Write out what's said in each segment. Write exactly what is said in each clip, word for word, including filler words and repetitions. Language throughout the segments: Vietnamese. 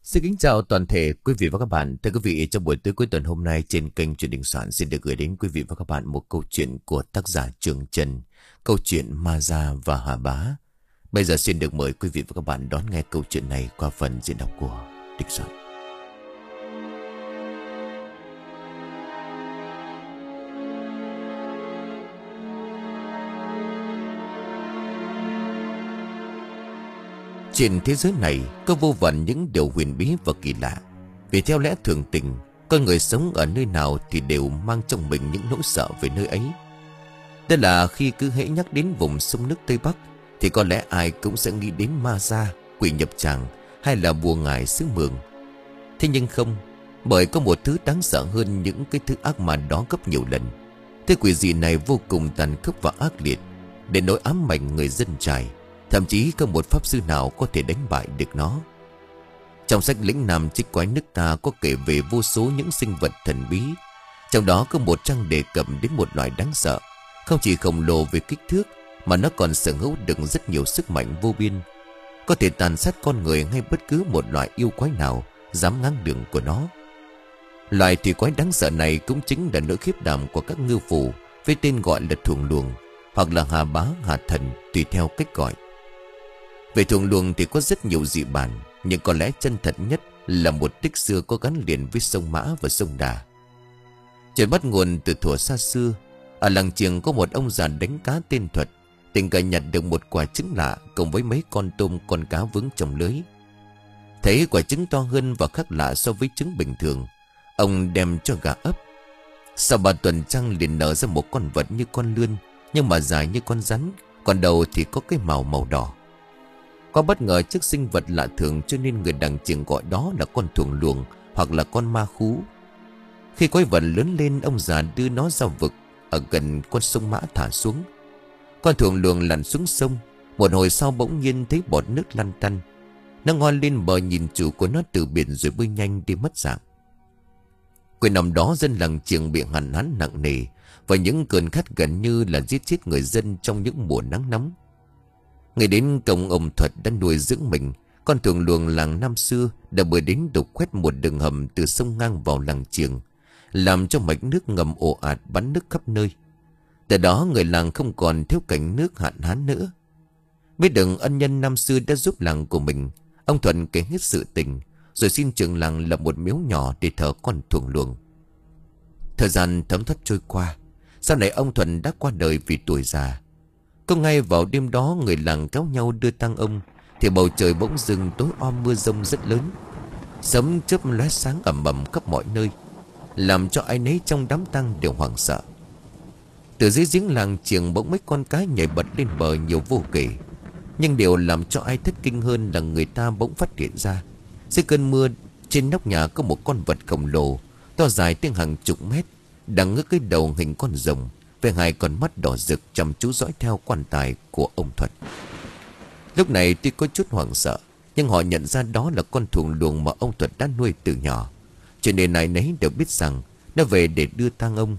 Xin kính chào toàn thể quý vị và các bạn. Thưa quý vị, trong buổi tối cuối tuần hôm nay trên kênh Chuyện Đình Soạn xin được gửi đến quý vị và các bạn một câu chuyện của tác giả Trường Trần, câu chuyện Ma Gia và Hà Bá. Bây giờ xin được mời quý vị và các bạn đón nghe câu chuyện này qua phần diễn đọc của Đình Soạn. Trên thế giới này có vô vàn những điều huyền bí và kỳ lạ. Vì theo lẽ thường tình, con người sống ở nơi nào thì đều mang trong mình những nỗi sợ về nơi ấy. Đó là khi cứ hễ nhắc đến vùng sông nước Tây Bắc thì có lẽ ai cũng sẽ nghĩ đến ma gia, quỷ nhập tràng hay là bùa ngải xứ Mường. Thế nhưng không, bởi có một thứ đáng sợ hơn những cái thứ ác ma đó gấp nhiều lần. Thứ quỷ dị này vô cùng tàn khốc và ác liệt, để nỗi ám ảnh người dân trải. Thậm chí không một pháp sư nào có thể đánh bại được nó. Trong sách Lĩnh Nam Trích Quái nước ta có kể về vô số những sinh vật thần bí. Trong đó có một trang đề cập đến một loài đáng sợ. Không chỉ khổng lồ về kích thước, mà nó còn sở hữu được rất nhiều sức mạnh vô biên, có thể tàn sát con người hay bất cứ một loại yêu quái nào dám ngáng đường của nó. Loài thủy quái đáng sợ này cũng chính là nỗi khiếp đảm của các ngư phủ, với tên gọi là thuồng luồng, hoặc là hà bá, hà thần, tùy theo cách gọi. Về thuồng luồng thì có rất nhiều dị bản, nhưng có lẽ chân thật nhất là một tích xưa có gắn liền với sông Mã và sông Đà. Chuyện bắt nguồn từ thuở xa xưa. Ở làng Chiềng có một ông già đánh cá tên Thuật, tình cờ nhặt được một quả trứng lạ cùng với mấy con tôm con cá vướng trong lưới. Thấy quả trứng to hơn và khác lạ so với trứng bình thường, ông đem cho gà ấp. Sau ba tuần trăng liền nở ra một con vật như con lươn, nhưng mà dài như con rắn, còn đầu thì có cái màu màu đỏ. Có bất ngờ trước sinh vật lạ thường, cho nên người làng Chiềng gọi đó là con thuồng luồng hoặc là con ma khú. Khi quái vật lớn lên, ông già đưa nó ra vực ở gần con sông Mã thả xuống. Con thuồng luồng lặn xuống sông. Một hồi sau bỗng nhiên thấy bọt nước lăn tăn. Nó ngoi lên bờ nhìn chủ của nó từ biển rồi bơi nhanh đi mất dạng. Cuối năm đó dân làng Chiềng bị hạn hán nặng nề, và những cơn khát gần như là giết chết người dân trong những mùa nắng nóng. Ngày đến công ông Thuật đã nuôi dưỡng mình. Con thuồng luồng làng năm xưa đã bơi đến đục khoét một đường hầm từ sông ngang vào làng Chiềng, làm cho mạch nước ngầm ồ ạt bắn nước khắp nơi. Từ đó người làng không còn thiếu cảnh nước hạn hán nữa. Biết được ân nhân năm xưa đã giúp làng của mình, ông Thuận kể hết sự tình, rồi xin trường làng lập một miếu nhỏ để thờ con thuồng luồng. Thời gian thấm thoát trôi qua, sau này ông Thuận đã qua đời vì tuổi già. Có ngay vào đêm đó người làng kéo nhau đưa tang ông, thì bầu trời bỗng dưng tối om mưa rông rất lớn. Sấm chớp lóe sáng ầm ầm khắp mọi nơi, làm cho ai nấy trong đám tang đều hoảng sợ. Từ dưới giếng làng Chiềng bỗng mấy con cá nhảy bật lên bờ nhiều vô kể. Nhưng điều làm cho ai thất kinh hơn là người ta bỗng phát hiện ra, dưới cơn mưa, trên nóc nhà có một con vật khổng lồ, to dài tới hàng chục mét, đang ngước cái đầu hình con rồng, với hai con mắt đỏ rực chăm chú dõi theo quan tài của ông Thuật. Lúc này tuy có chút hoảng sợ, nhưng họ nhận ra đó là con thuồng luồng mà ông Thuật đã nuôi từ nhỏ, cho nên ai nấy đều biết rằng nó về để đưa tang ông.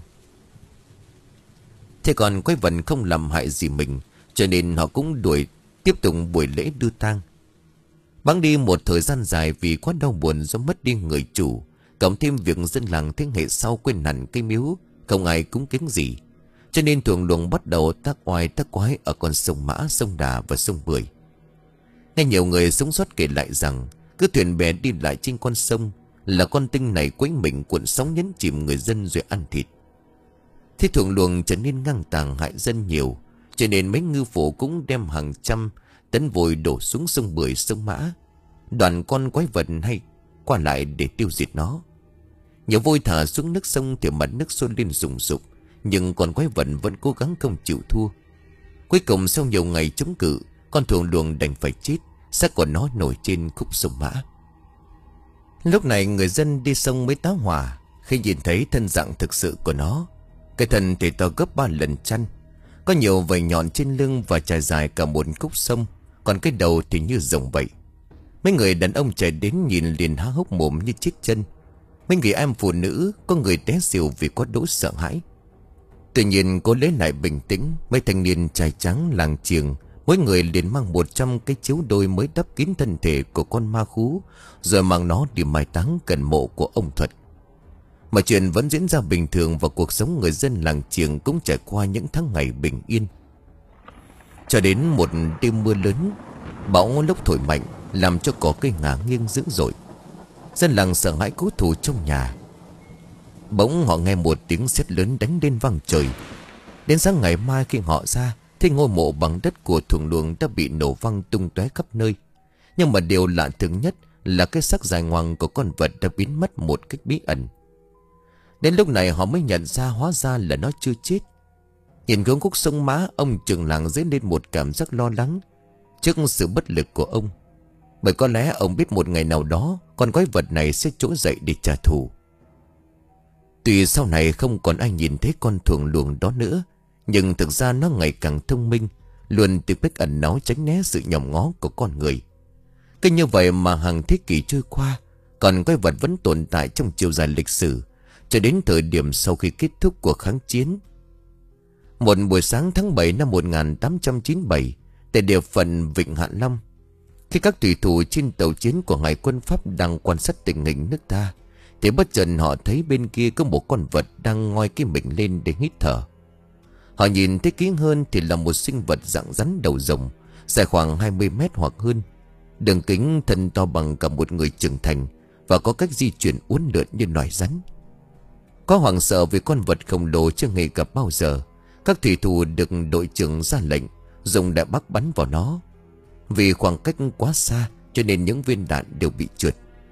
Thế còn quái vật không làm hại gì mình, cho nên họ cũng đuổi tiếp tục buổi lễ đưa tang. Bẵng đi một thời gian dài vì quá đau buồn do mất đi người chủ, cộng thêm việc dân làng thế hệ sau quên hẳn cây miếu, không ai cúng kiến gì, cho nên thuồng luồng bắt đầu tác oai tác quái ở con sông Mã, sông Đà và sông Bưởi. Nghe nhiều người sống sót kể lại rằng, cứ thuyền bè đi lại trên con sông là con tinh này quấy mình cuộn sóng nhấn chìm người dân rồi ăn thịt. Thế thuồng luồng trở nên ngang tàng hại dân nhiều, cho nên mấy ngư phủ cũng đem hàng trăm tấn vội đổ xuống sông Bưởi, sông Mã, đoàn con quái vật hay qua lại để tiêu diệt nó. Nhiều vôi thả xuống nước sông thì mặt nước sôi lên rùng rục, nhưng con quái vật vẫn cố gắng không chịu thua. Cuối cùng sau nhiều ngày chống cự, con thuồng luồng đành phải chết, xác của nó nổi trên khúc sông Mã. Lúc này người dân đi sông mới tá hỏa khi nhìn thấy thân dạng thực sự của nó. Cái thân thì to gấp ba lần chăn, có nhiều vảy nhọn trên lưng và trải dài cả một khúc sông, còn cái đầu thì như rồng vậy. Mấy người đàn ông chạy đến nhìn liền há hốc mồm như chết chân. Mấy người em phụ nữ có người té xỉu vì quá đỗi sợ hãi. Tuy nhiên cô lấy lại bình tĩnh, mấy thanh niên trai trắng làng Chiềng Mỗi người liền mang một trăm cái chiếu đôi mới đắp kín thân thể của con ma khú, rồi mang nó đi mai táng gần mộ của ông Thuật. Mà chuyện vẫn diễn ra bình thường và cuộc sống người dân làng Chiềng cũng trải qua những tháng ngày bình yên. Cho đến một đêm mưa lớn, bão lốc thổi mạnh làm cho cỏ cây ngả nghiêng dữ dội. Dân làng sợ hãi cố thủ trong nhà. Bỗng họ nghe một tiếng sét lớn đánh lên vang trời. Đến sáng ngày mai khi họ ra thì ngôi mộ bằng đất của thùng luồng đã bị nổ văng tung tóe khắp nơi. Nhưng mà điều lạ thường nhất là cái xác dài ngoằng của con vật đã biến mất một cách bí ẩn. Đến lúc này họ mới nhận ra hóa ra là nó chưa chết. Nhìn hướng khúc sông Mã, ông trưởng làng dấy lên một cảm giác lo lắng trước sự bất lực của ông. Bởi có lẽ ông biết một ngày nào đó con quái vật này sẽ trỗi dậy để trả thù. Tuy sau này không còn ai nhìn thấy con thuồng luồng đó nữa, nhưng thực ra nó ngày càng thông minh, luôn tìm cách ẩn náu tránh né sự nhòm ngó của con người. Cứ như vậy mà hàng thế kỷ trôi qua, còn quái vật vẫn tồn tại trong chiều dài lịch sử, cho đến thời điểm sau khi kết thúc cuộc kháng chiến. Một buổi sáng tháng bảy năm một nghìn tám trăm chín mươi bảy, tại địa phận Vịnh Hạ Long, khi các thủy thủ trên tàu chiến của Hải quân Pháp đang quan sát tình hình nước ta, thì bất chợt họ thấy bên kia có một con vật đang ngoi cái miệng lên để hít thở. Họ nhìn thấy kỹ hơn thì là một sinh vật dạng rắn đầu rồng, dài khoảng hai mươi mét hoặc hơn, đường kính thân to bằng cả một người trưởng thành, và có cách di chuyển uốn lượn như loài rắn. Có hoảng sợ vì con vật khổng lồ chưa hề gặp bao giờ, các thủy thủ được đội trưởng ra lệnh dùng đại bác bắn vào nó. Vì khoảng cách quá xa cho nên những viên đạn đều bị trượt.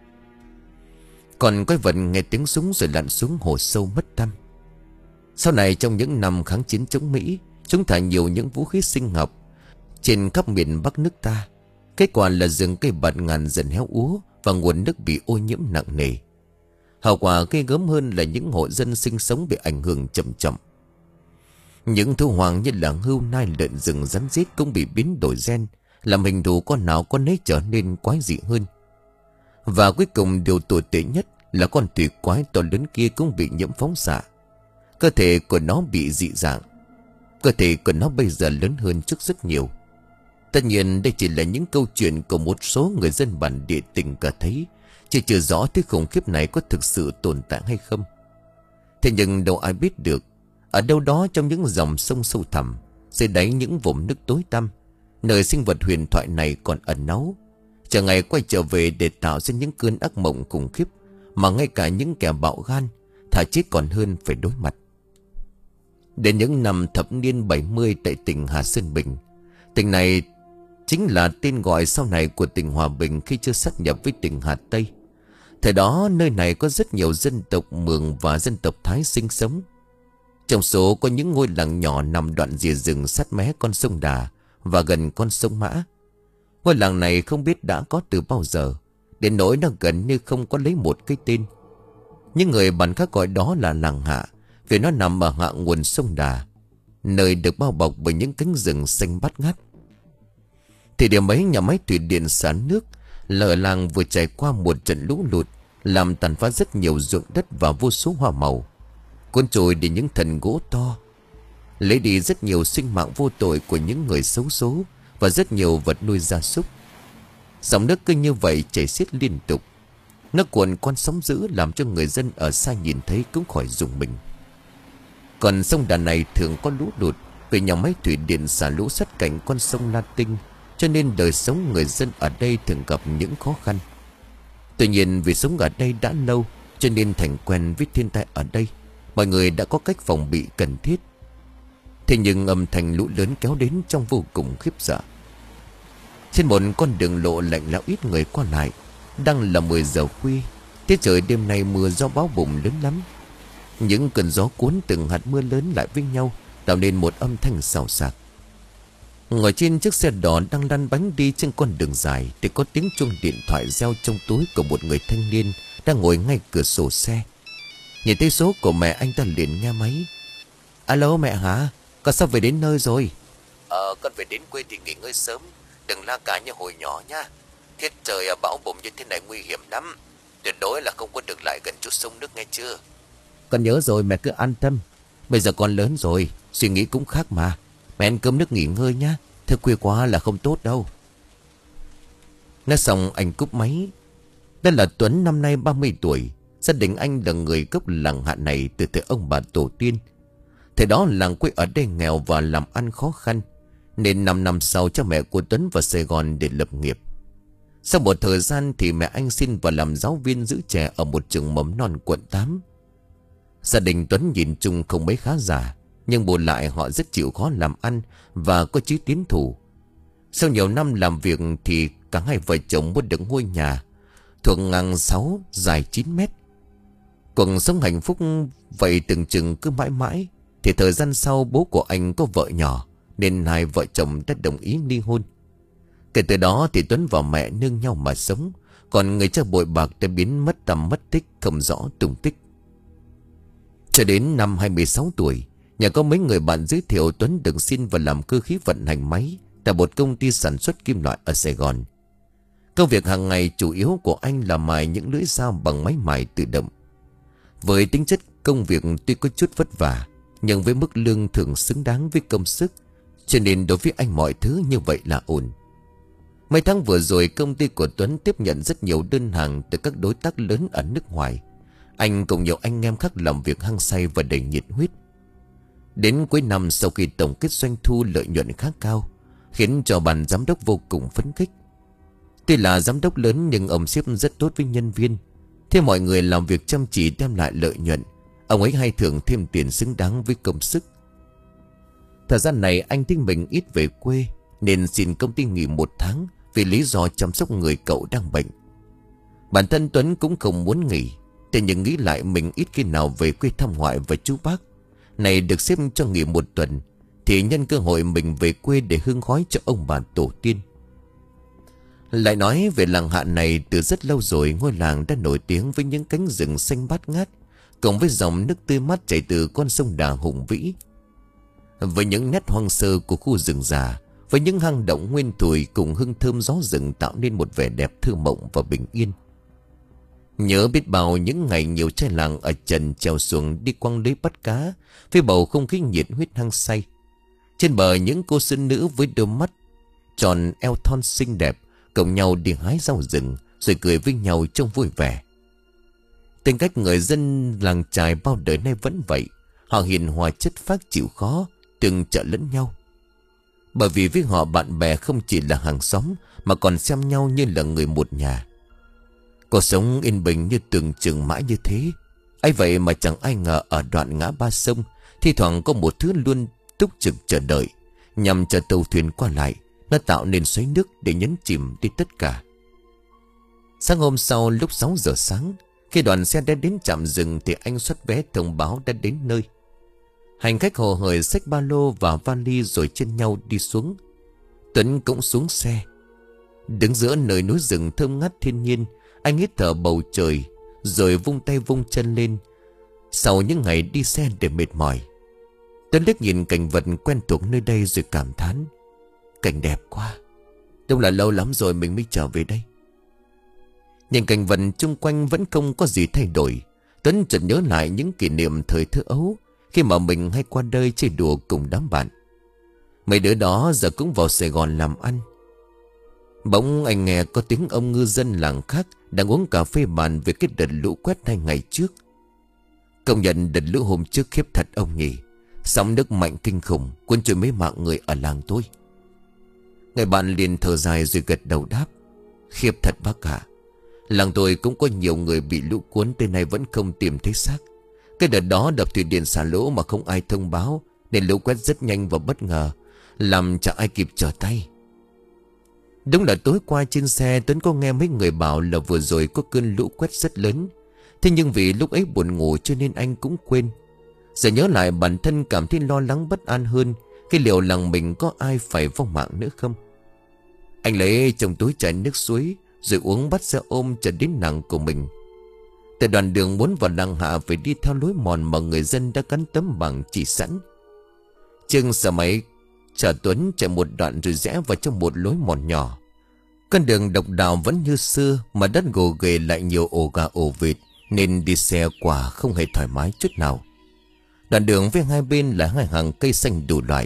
Còn quái vật nghe tiếng súng rồi lặn xuống hồ sâu mất tăm. Sau này trong những năm kháng chiến chống Mỹ, chúng thả nhiều những vũ khí sinh học trên khắp miền Bắc nước ta. Kết quả là rừng cây bạt ngàn dần héo úa và nguồn nước bị ô nhiễm nặng nề. Hậu quả ghê gớm hơn là những hộ dân sinh sống bị ảnh hưởng chậm chậm. Những thu hoang như là hươu nai lợn rừng rắn rết cũng bị biến đổi gen, làm hình thù con nào con nấy trở nên quái dị hơn. Và cuối cùng điều tồi tệ nhất là con thủy quái to lớn kia cũng bị nhiễm phóng xạ. Cơ thể của nó bị dị dạng. Cơ thể của nó bây giờ lớn hơn trước rất nhiều. Tất nhiên đây chỉ là những câu chuyện của một số người dân bản địa tình cờ thấy, chứ chưa rõ thứ khủng khiếp này có thực sự tồn tại hay không. Thế nhưng đâu ai biết được, ở đâu đó trong những dòng sông sâu thẳm, dưới đáy những vùng nước tối tăm, nơi sinh vật huyền thoại này còn ẩn náu, chờ ngày quay trở về để tạo ra những cơn ác mộng khủng khiếp mà ngay cả những kẻ bạo gan thà chết còn hơn phải đối mặt. Đến những năm thập niên bảy mươi tại tỉnh Hà Sơn Bình, tỉnh này chính là tên gọi sau này của tỉnh Hòa Bình khi chưa sát nhập với tỉnh Hà Tây. Thời đó nơi này có rất nhiều dân tộc Mường và dân tộc Thái sinh sống. Trong số có những ngôi làng nhỏ nằm đoạn rìa rừng sát mé con sông Đà và gần con sông Mã. Ngôi làng này không biết đã có từ bao giờ, đến nỗi nó gần như không có lấy một cái tên. Những người bản khác gọi đó là làng Hạ, vì nó nằm ở hạ nguồn sông Đà, nơi được bao bọc bởi những cánh rừng xanh bát ngát. Thì điểm ấy nhà máy thủy điện xả nước là ở làng vừa trải qua một trận lũ lụt, làm tàn phá rất nhiều ruộng đất và vô số hoa màu, cuốn trôi đi những thần gỗ to, lấy đi rất nhiều sinh mạng vô tội của những người xấu số và rất nhiều vật nuôi gia súc. Dòng nước cứ như vậy chảy xiết liên tục. Nó cuộn con sóng dữ làm cho người dân ở xa nhìn thấy cũng khỏi rùng mình. Còn sông Đà này thường có lũ lụt vì nhà máy thủy điện xả lũ sát cạnh con sông La Tinh, cho nên đời sống người dân ở đây thường gặp những khó khăn. Tuy nhiên vì sống ở đây đã lâu cho nên thành quen với thiên tai ở đây, mọi người đã có cách phòng bị cần thiết. Thế nhưng âm thanh lũ lớn kéo đến trong vô cùng khiếp sợ. Trên một con đường lộ lạnh lẽo ít người qua lại, đang là mười giờ khuya, tiết trời đêm nay mưa gió bão bùng lớn lắm. Những cơn gió cuốn từng hạt mưa lớn lại với nhau, tạo nên một âm thanh xào xạc. Ngồi trên chiếc xe đỏ đang lăn bánh đi trên con đường dài thì có tiếng chuông điện thoại reo trong túi của một người thanh niên đang ngồi ngay cửa sổ xe. Nhìn thấy số của mẹ, anh ta liền nghe máy. Alo mẹ hả? Con sắp về đến nơi rồi. Ờ con về đến quê thì nghỉ ngơi sớm, đừng la cả như hồi nhỏ nha. Thiết trời bão bùng như thế này nguy hiểm lắm, tuyệt đối là không có được lại gần chút sông nước nghe chưa. Con nhớ rồi, mẹ cứ an tâm. Bây giờ con lớn rồi, suy nghĩ cũng khác mà. Mẹ ăn cơm nước nghỉ ngơi nhá. Thế khuya quá là không tốt đâu. Nói xong anh cúp máy. Đây là Tuấn, năm nay ba mươi tuổi. Gia đình anh là người gốc làng Hạ này từ thời ông bà tổ tiên. Thời đó làng quê ở đây nghèo và làm ăn khó khăn, nên năm năm sau cha mẹ của Tuấn vào Sài Gòn để lập nghiệp. Sau một thời gian thì mẹ anh xin vào làm giáo viên giữ trẻ ở một trường mầm non quận tám. Gia đình Tuấn nhìn chung không mấy khá giả, nhưng bù lại họ rất chịu khó làm ăn và có chí tiến thủ. Sau nhiều năm làm việc thì cả hai vợ chồng mua được ngôi nhà thuộc ngang sáu dài chín mét. Cuộc sống hạnh phúc vậy từng chừng cứ mãi mãi. Thì thời gian sau bố của anh có vợ nhỏ, nên hai vợ chồng đã đồng ý ly hôn. Kể từ đó thì Tuấn và mẹ nương nhau mà sống. Còn người cha bội bạc đã biến mất tầm mất tích, không rõ tung tích. Cho đến năm hai mươi sáu tuổi, nhà có mấy người bạn giới thiệu Tuấn được xin vào làm cơ khí vận hành máy tại một công ty sản xuất kim loại ở Sài Gòn. Công việc hàng ngày chủ yếu của anh là mài những lưỡi dao bằng máy mài tự động. Với tính chất công việc tuy có chút vất vả, nhưng với mức lương thưởng xứng đáng với công sức, cho nên đối với anh mọi thứ như vậy là ổn. Mấy tháng vừa rồi, công ty của Tuấn tiếp nhận rất nhiều đơn hàng từ các đối tác lớn ở nước ngoài. Anh cùng nhiều anh em khác làm việc hăng say và đầy nhiệt huyết. Đến cuối năm, sau khi tổng kết doanh thu lợi nhuận khá cao, khiến cho ban giám đốc vô cùng phấn khích. Tuy là giám đốc lớn nhưng ông sếp rất tốt với nhân viên. Thế mọi người làm việc chăm chỉ đem lại lợi nhuận, ông ấy hay thưởng thêm tiền xứng đáng với công sức. Thời gian này anh think mình ít về quê, nên xin công ty nghỉ một tháng vì lý do chăm sóc người cậu đang bệnh. Bản thân Tuấn cũng không muốn nghỉ, thế nhưng nghĩ lại mình ít khi nào về quê thăm ngoại và chú bác. Này được xếp cho nghỉ một tuần, thì nhân cơ hội mình về quê để hương khói cho ông bà tổ tiên. Lại nói về làng Hạ này, từ rất lâu rồi ngôi làng đã nổi tiếng với những cánh rừng xanh bát ngát, cộng với dòng nước tươi mát chảy từ con sông Đà hùng vĩ. Với những nét hoang sơ của khu rừng già, với những hang động nguyên thùi cùng hương thơm gió rừng, tạo nên một vẻ đẹp thơ mộng và bình yên. Nhớ biết bao những ngày nhiều trai làng ở trần trèo xuồng đi quăng lưới bắt cá, với bầu không khí nhiệt huyết hăng say. Trên bờ những cô sinh nữ với đôi mắt tròn eo thon xinh đẹp cùng nhau đi hái rau rừng, rồi cười với nhau trông vui vẻ. Tính cách người dân làng chài bao đời nay vẫn vậy. Họ hiền hòa chất phác, chịu khó, từng trợ lẫn nhau. Bởi vì với họ, bạn bè không chỉ là hàng xóm, mà còn xem nhau như là người một nhà. Cuộc sống yên bình như tưởng chừng mãi như thế. ấy vậy mà chẳng ai ngờ ở đoạn ngã ba sông, thi thoảng có một thứ luôn túc trực chờ đợi, nhằm chờ tàu thuyền qua lại. Nó tạo nên xoáy nước để nhấn chìm đi tất cả. Sáng hôm sau lúc sáu giờ sáng, khi đoàn xe đã đến trạm dừng thì anh xuất vé thông báo đã đến nơi. Hành khách hồ hởi xách ba lô và vali rồi trên nhau đi xuống. Tuấn cũng xuống xe. Đứng giữa nơi núi rừng thơm ngát thiên nhiên, anh hít thở bầu trời, rồi vung tay vung chân lên. Sau những ngày đi xe để mệt mỏi, Tuấn liếc nhìn cảnh vật quen thuộc nơi đây rồi cảm thán: cảnh đẹp quá, đúng là lâu lắm rồi mình mới trở về đây. Nhìn cảnh vật chung quanh vẫn không có gì thay đổi, Tuấn chợt nhớ lại những kỷ niệm thời thơ ấu, khi mà mình hay qua đây chơi đùa cùng đám bạn. Mấy đứa đó giờ cũng vào Sài Gòn làm ăn. Bỗng anh nghe có tiếng ông ngư dân làng khác đang uống cà phê bàn về cái đợt lũ quét hai ngày trước. Công nhận đợt lũ hôm trước khiếp thật ông nhỉ. Sóng nước mạnh kinh khủng, cuốn trôi mấy mạng người ở làng tôi. Người bạn liền thở dài rồi gật đầu đáp: khiếp thật bác ạ. Làng tôi cũng có nhiều người bị lũ cuốn, tới nay vẫn không tìm thấy xác. Cái đợt đó đập thủy điện xả lũ mà không ai thông báo, nên lũ quét rất nhanh và bất ngờ, làm chẳng ai kịp trở tay. Đúng là tối qua trên xe Tuấn có nghe mấy người bảo là vừa rồi có cơn lũ quét rất lớn. Thế nhưng vì lúc ấy buồn ngủ cho nên anh cũng quên. Giờ nhớ lại bản thân cảm thấy lo lắng bất an hơn, cái liệu làng mình có ai phải vong mạng nữa không. Anh lấy trong túi chai nước suối rồi uống bắt xe ôm trở đến làng của mình. Tại đoạn đường muốn vào làng Hạ phải đi theo lối mòn mà người dân đã gắn tấm bảng chỉ sẵn. Trương xe máy chở Tuấn chạy một đoạn rồi rẽ vào trong một lối mòn nhỏ. Con đường độc đạo vẫn như xưa, mà đất gồ ghề lại nhiều ổ gà ổ vịt, nên đi xe quả không hề thoải mái chút nào. Đoạn đường với hai bên là hai hàng cây xanh đủ loại,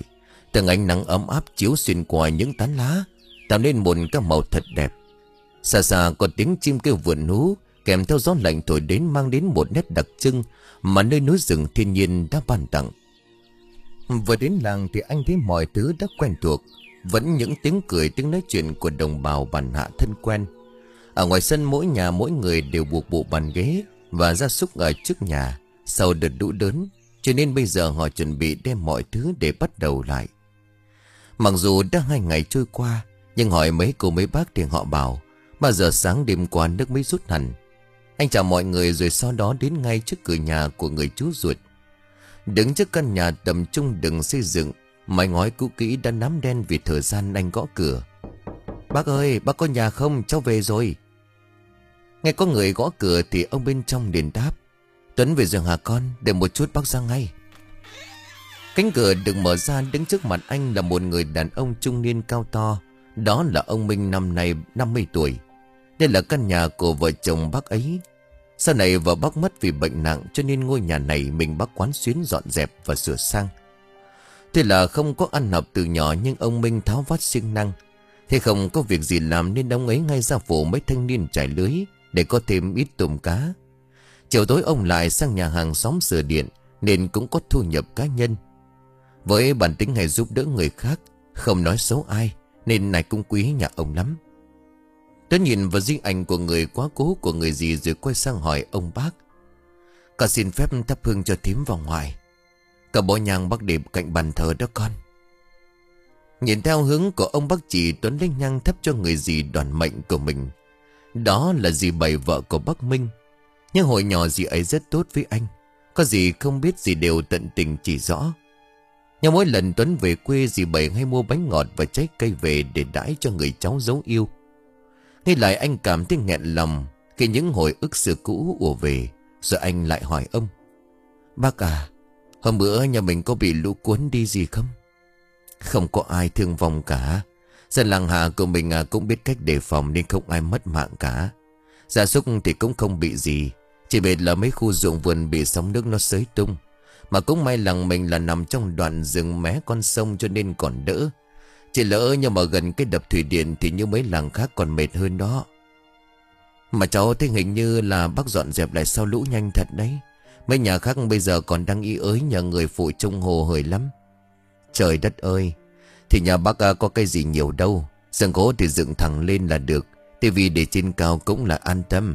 Từng ánh nắng ấm áp chiếu xuyên qua những tán lá, tạo nên một cái màu thật đẹp. Xa xa có tiếng chim kêu vượn hú, kèm theo gió lạnh thổi đến mang đến một nét đặc trưng mà nơi núi rừng thiên nhiên đã ban tặng. Vừa đến làng thì anh thấy mọi thứ đã quen thuộc, vẫn những tiếng cười, tiếng nói chuyện của đồng bào bản hạ thân quen. Ở ngoài sân mỗi nhà mỗi người đều buộc bộ bàn ghế và gia súc ở trước nhà sau đợt lũ lớn, cho nên bây giờ họ chuẩn bị đem mọi thứ để bắt đầu lại. Mặc dù đã hai ngày trôi qua, nhưng hỏi mấy cô mấy bác thì họ bảo bao giờ sáng đêm qua nước mới rút hẳn. Anh chào mọi người rồi sau đó đến ngay trước cửa nhà của người chú ruột. Đứng trước căn nhà tầm trung đừng xây dựng, mái ngói cũ kỹ đã nám đen vì thời gian. Anh gõ cửa. Bác ơi, bác có nhà không? Cháu về rồi. Nghe có người gõ cửa thì ông bên trong liền đáp. Tuấn về giường hả con? Đợi một chút bác ra ngay. Cánh cửa được mở ra, đứng trước mặt anh là một người đàn ông trung niên cao to. Đó là ông Minh, năm nay năm mươi tuổi. Đây là căn nhà của vợ chồng bác ấy. Sau này vợ bác mất vì bệnh nặng, cho nên ngôi nhà này mình bác quán xuyến dọn dẹp và sửa sang. Tuy là không có ăn học từ nhỏ, nhưng ông Minh tháo vát siêng năng. Thế không có việc gì làm nên ông ấy ngay ra phủ mấy thanh niên trải lưới để có thêm ít tôm cá. Chiều tối ông lại sang nhà hàng xóm sửa điện, nên cũng có thu nhập cá nhân. Với bản tính hay giúp đỡ người khác, không nói xấu ai, nên này cũng quý nhà ông lắm. Tuấn nhìn vào di ảnh của người quá cố của người gì rồi quay sang hỏi ông bác. Con xin phép thắp hương cho thím vào ngoài. Cả bộ nhang bác để cạnh bàn thờ đó con. Nhìn theo hướng của ông bác chỉ, Tuấn lấy nhang thắp cho người dì đoàn mệnh của mình. Đó là dì Bảy, vợ của bác Minh. Nhưng hồi nhỏ dì ấy rất tốt với anh. Có gì không biết dì đều tận tình chỉ rõ. Nhưng mỗi lần Tuấn về quê, dì Bảy hay mua bánh ngọt và trái cây về để đãi cho người cháu dấu yêu. Nghe lại anh cảm thấy nghẹn lòng khi những hồi ức xưa cũ ùa về. Rồi anh lại hỏi ông. Bác à, hôm bữa nhà mình có bị lũ cuốn đi gì không? Không có ai thương vong cả. Dân làng Hà của mình à, cũng biết cách đề phòng nên không ai mất mạng cả. Gia súc thì cũng không bị gì, chỉ biết là mấy khu ruộng vườn bị sóng nước nó xới tung. Mà cũng may làng mình là nằm trong đoạn rừng mé con sông cho nên còn đỡ. Chỉ lỡ nhưng mà gần cái đập thủy điện thì như mấy làng khác còn mệt hơn đó. Mà cháu thấy hình như là bác dọn dẹp lại sau lũ nhanh thật đấy. Mấy nhà khác bây giờ còn đang ý ới nhờ người phụ trông hồ hởi lắm. Trời đất ơi, thì nhà bác có cái gì nhiều đâu. Sân gỗ thì dựng thẳng lên là được, tivi để trên cao cũng là an tâm.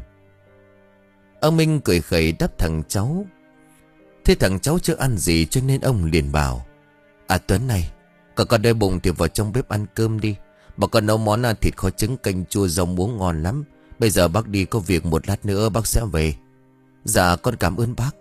Ông Minh cười khẩy đáp thằng cháu. Thế thằng cháu chưa ăn gì cho nên ông liền bảo. À Tuấn này, cậu con đói bụng thì vào trong bếp ăn cơm đi. Bà con nấu món thịt kho trứng canh chua rau muống ngon lắm. Bây giờ bác đi có việc, một lát nữa bác sẽ về. Dạ con cảm ơn bác.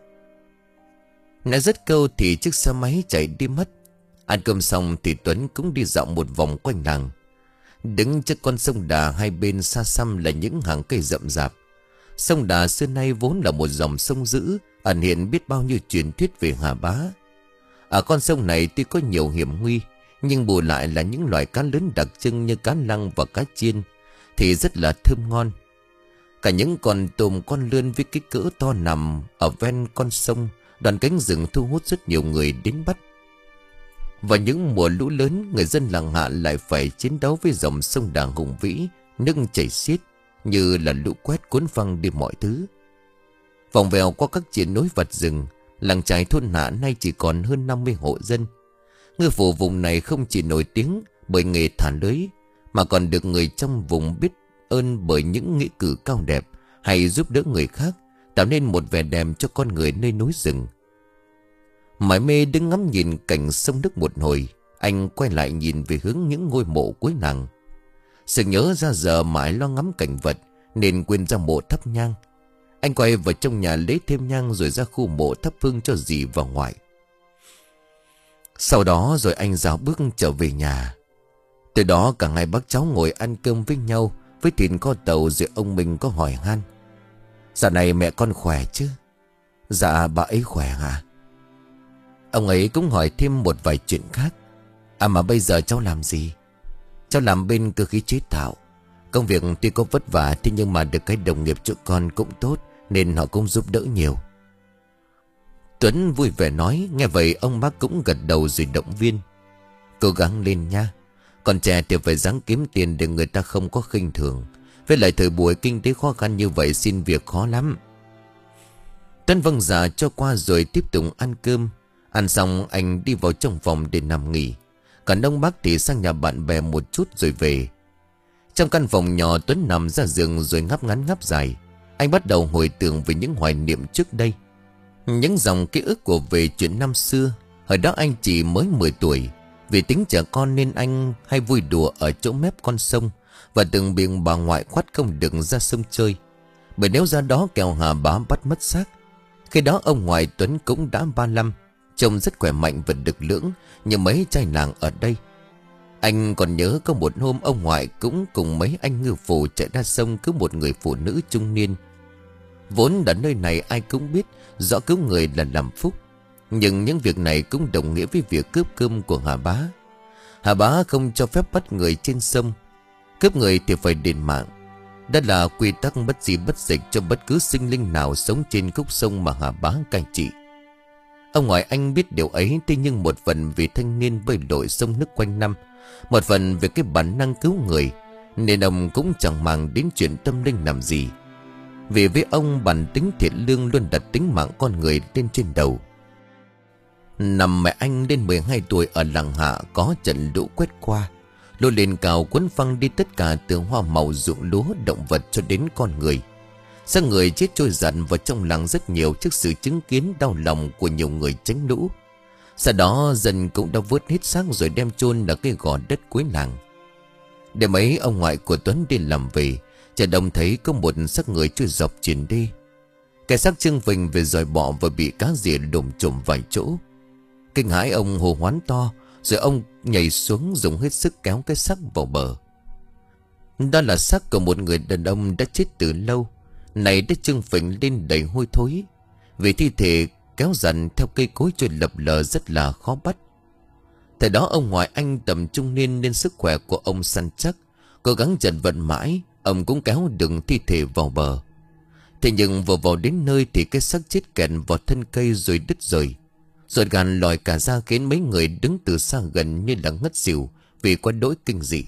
Nói dứt câu thì chiếc xe máy chạy đi mất. Ăn cơm xong thì Tuấn cũng đi dạo một vòng quanh làng. Đứng trước con sông Đà, hai bên xa xăm là những hàng cây rậm rạp. Sông Đà xưa nay vốn là một dòng sông dữ, ẩn hiện biết bao nhiêu truyền thuyết về Hà Bá. Ở con sông này tuy có nhiều hiểm nguy, nhưng bù lại là những loài cá lớn đặc trưng như cá lăng và cá chiên thì rất là thơm ngon. Cả những con tôm, con lươn với kích cỡ to nằm ở ven con sông, đoàn cánh rừng thu hút rất nhiều người đến bắt. Vào những mùa lũ lớn, người dân làng Hạ lại phải chiến đấu với dòng sông Đà hùng vĩ, nước chảy xiết như là lũ quét cuốn phăng đi mọi thứ. Vòng vèo qua các triển núi vật rừng, làng chài thôn Hạ nay chỉ còn hơn năm mươi hộ dân. Ngư phủ vùng này không chỉ nổi tiếng bởi nghề thả lưới, mà còn được người trong vùng biết ơn bởi những nghĩa cử cao đẹp hay giúp đỡ người khác, tạo nên một vẻ đẹp cho con người nơi núi rừng. Mải mê đứng ngắm nhìn cảnh sông nước một hồi, anh quay lại nhìn về hướng những ngôi mộ cuối làng. Sự nhớ ra giờ mãi lo ngắm cảnh vật nên quên ra mộ thắp nhang. Anh quay vào trong nhà lấy thêm nhang rồi ra khu mộ thắp hương cho dì và ngoại. Sau đó rồi anh rào bước trở về nhà. Từ đó cả ngày bác cháu ngồi ăn cơm với nhau với thịt kho tàu, rồi ông mình có hỏi han. Dạo này mẹ con khỏe chứ? Dạ bà ấy khỏe hả? Ông ấy cũng hỏi thêm một vài chuyện khác. À mà bây giờ cháu làm gì? Cháu làm bên cơ khí chế tạo. Công việc tuy có vất vả, thế nhưng mà được cái đồng nghiệp chỗ con cũng tốt, nên họ cũng giúp đỡ nhiều. Tuấn vui vẻ nói. Nghe vậy ông bác cũng gật đầu rồi động viên. Cố gắng lên nha. Còn trẻ thì phải ráng kiếm tiền để người ta không có khinh thường. Với lại thời buổi kinh tế khó khăn như vậy xin việc khó lắm. Tuấn vâng dạ cho qua rồi tiếp tục ăn cơm. Ăn xong anh đi vào trong phòng để nằm nghỉ. Còn ông bác thì sang nhà bạn bè một chút rồi về. Trong căn phòng nhỏ, Tuấn nằm ra giường rồi ngáp ngắn ngáp dài. Anh bắt đầu hồi tưởng về những hoài niệm trước đây. Những dòng ký ức của về chuyện năm xưa. Hồi đó anh chỉ mới mười tuổi. Vì tính trẻ con nên anh hay vui đùa ở chỗ mép con sông. Và từng bị bà ngoại khoát không được ra sông chơi. Bởi nếu ra đó kẻo Hà Bá bắt mất xác. Khi đó ông ngoại Tuấn cũng đã ba mươi lăm. Trông rất khỏe mạnh và lực lưỡng như mấy trai làng ở đây. Anh còn nhớ có một hôm ông ngoại cũng cùng mấy anh ngư phủ chạy ra sông cứu một người phụ nữ trung niên. Vốn ở nơi này ai cũng biết rõ cứu người là làm phúc. Nhưng những việc này cũng đồng nghĩa với việc cướp cơm của Hà Bá. Hà Bá không cho phép bắt người trên sông. Cướp người thì phải đền mạng. Đó là quy tắc bất di bất dịch cho bất cứ sinh linh nào sống trên khúc sông mà Hà Bá cai trị. Ông ngoại anh biết điều ấy, thế nhưng một phần vì thanh niên bơi lội sông nước quanh năm, một phần về cái bản năng cứu người, nên ông cũng chẳng màng đến chuyện tâm linh làm gì. Vì với ông bản tính thiện lương luôn đặt tính mạng con người lên trên đầu. Năm mẹ anh lên mười hai tuổi ở làng Hạ có trận lũ quét qua. Lũ lên cao cuốn phăng đi tất cả từ hoa màu ruộng lúa, động vật cho đến con người. Xác người chết trôi dần vào trong làng rất nhiều trước sự chứng kiến đau lòng của nhiều người tránh lũ. Sau đó dân cũng đã vớt hết xác rồi đem chôn ở cái gò đất cuối làng. Đêm ấy ông ngoại của Tuấn đi làm về, chợt ông thấy có một xác người trôi dọc trên đê. Cái xác trưng phình về dòi bọ và bị cá rỉa đùm chùm vài chỗ. Kinh hãi ông hô hoán to, rồi ông nhảy xuống dùng hết sức kéo cái xác vào bờ. Đó là xác của một người đàn ông đã chết từ lâu, này đã trưng phình lên đầy hôi thối. Vì thi thể kéo dần theo cây cối trôi lập lờ rất là khó bắt. Thời đó ông ngoại anh tầm trung niên nên sức khỏe của ông săn chắc, cố gắng chần vật mãi, ông cũng kéo được thi thể vào bờ. Thế nhưng vừa vào đến nơi thì cái xác chết kẹt vào thân cây rồi đứt rời. Rồi gàn lòi cả ra khiến mấy người đứng từ xa gần như là ngất xỉu vì quá đỗi kinh dị.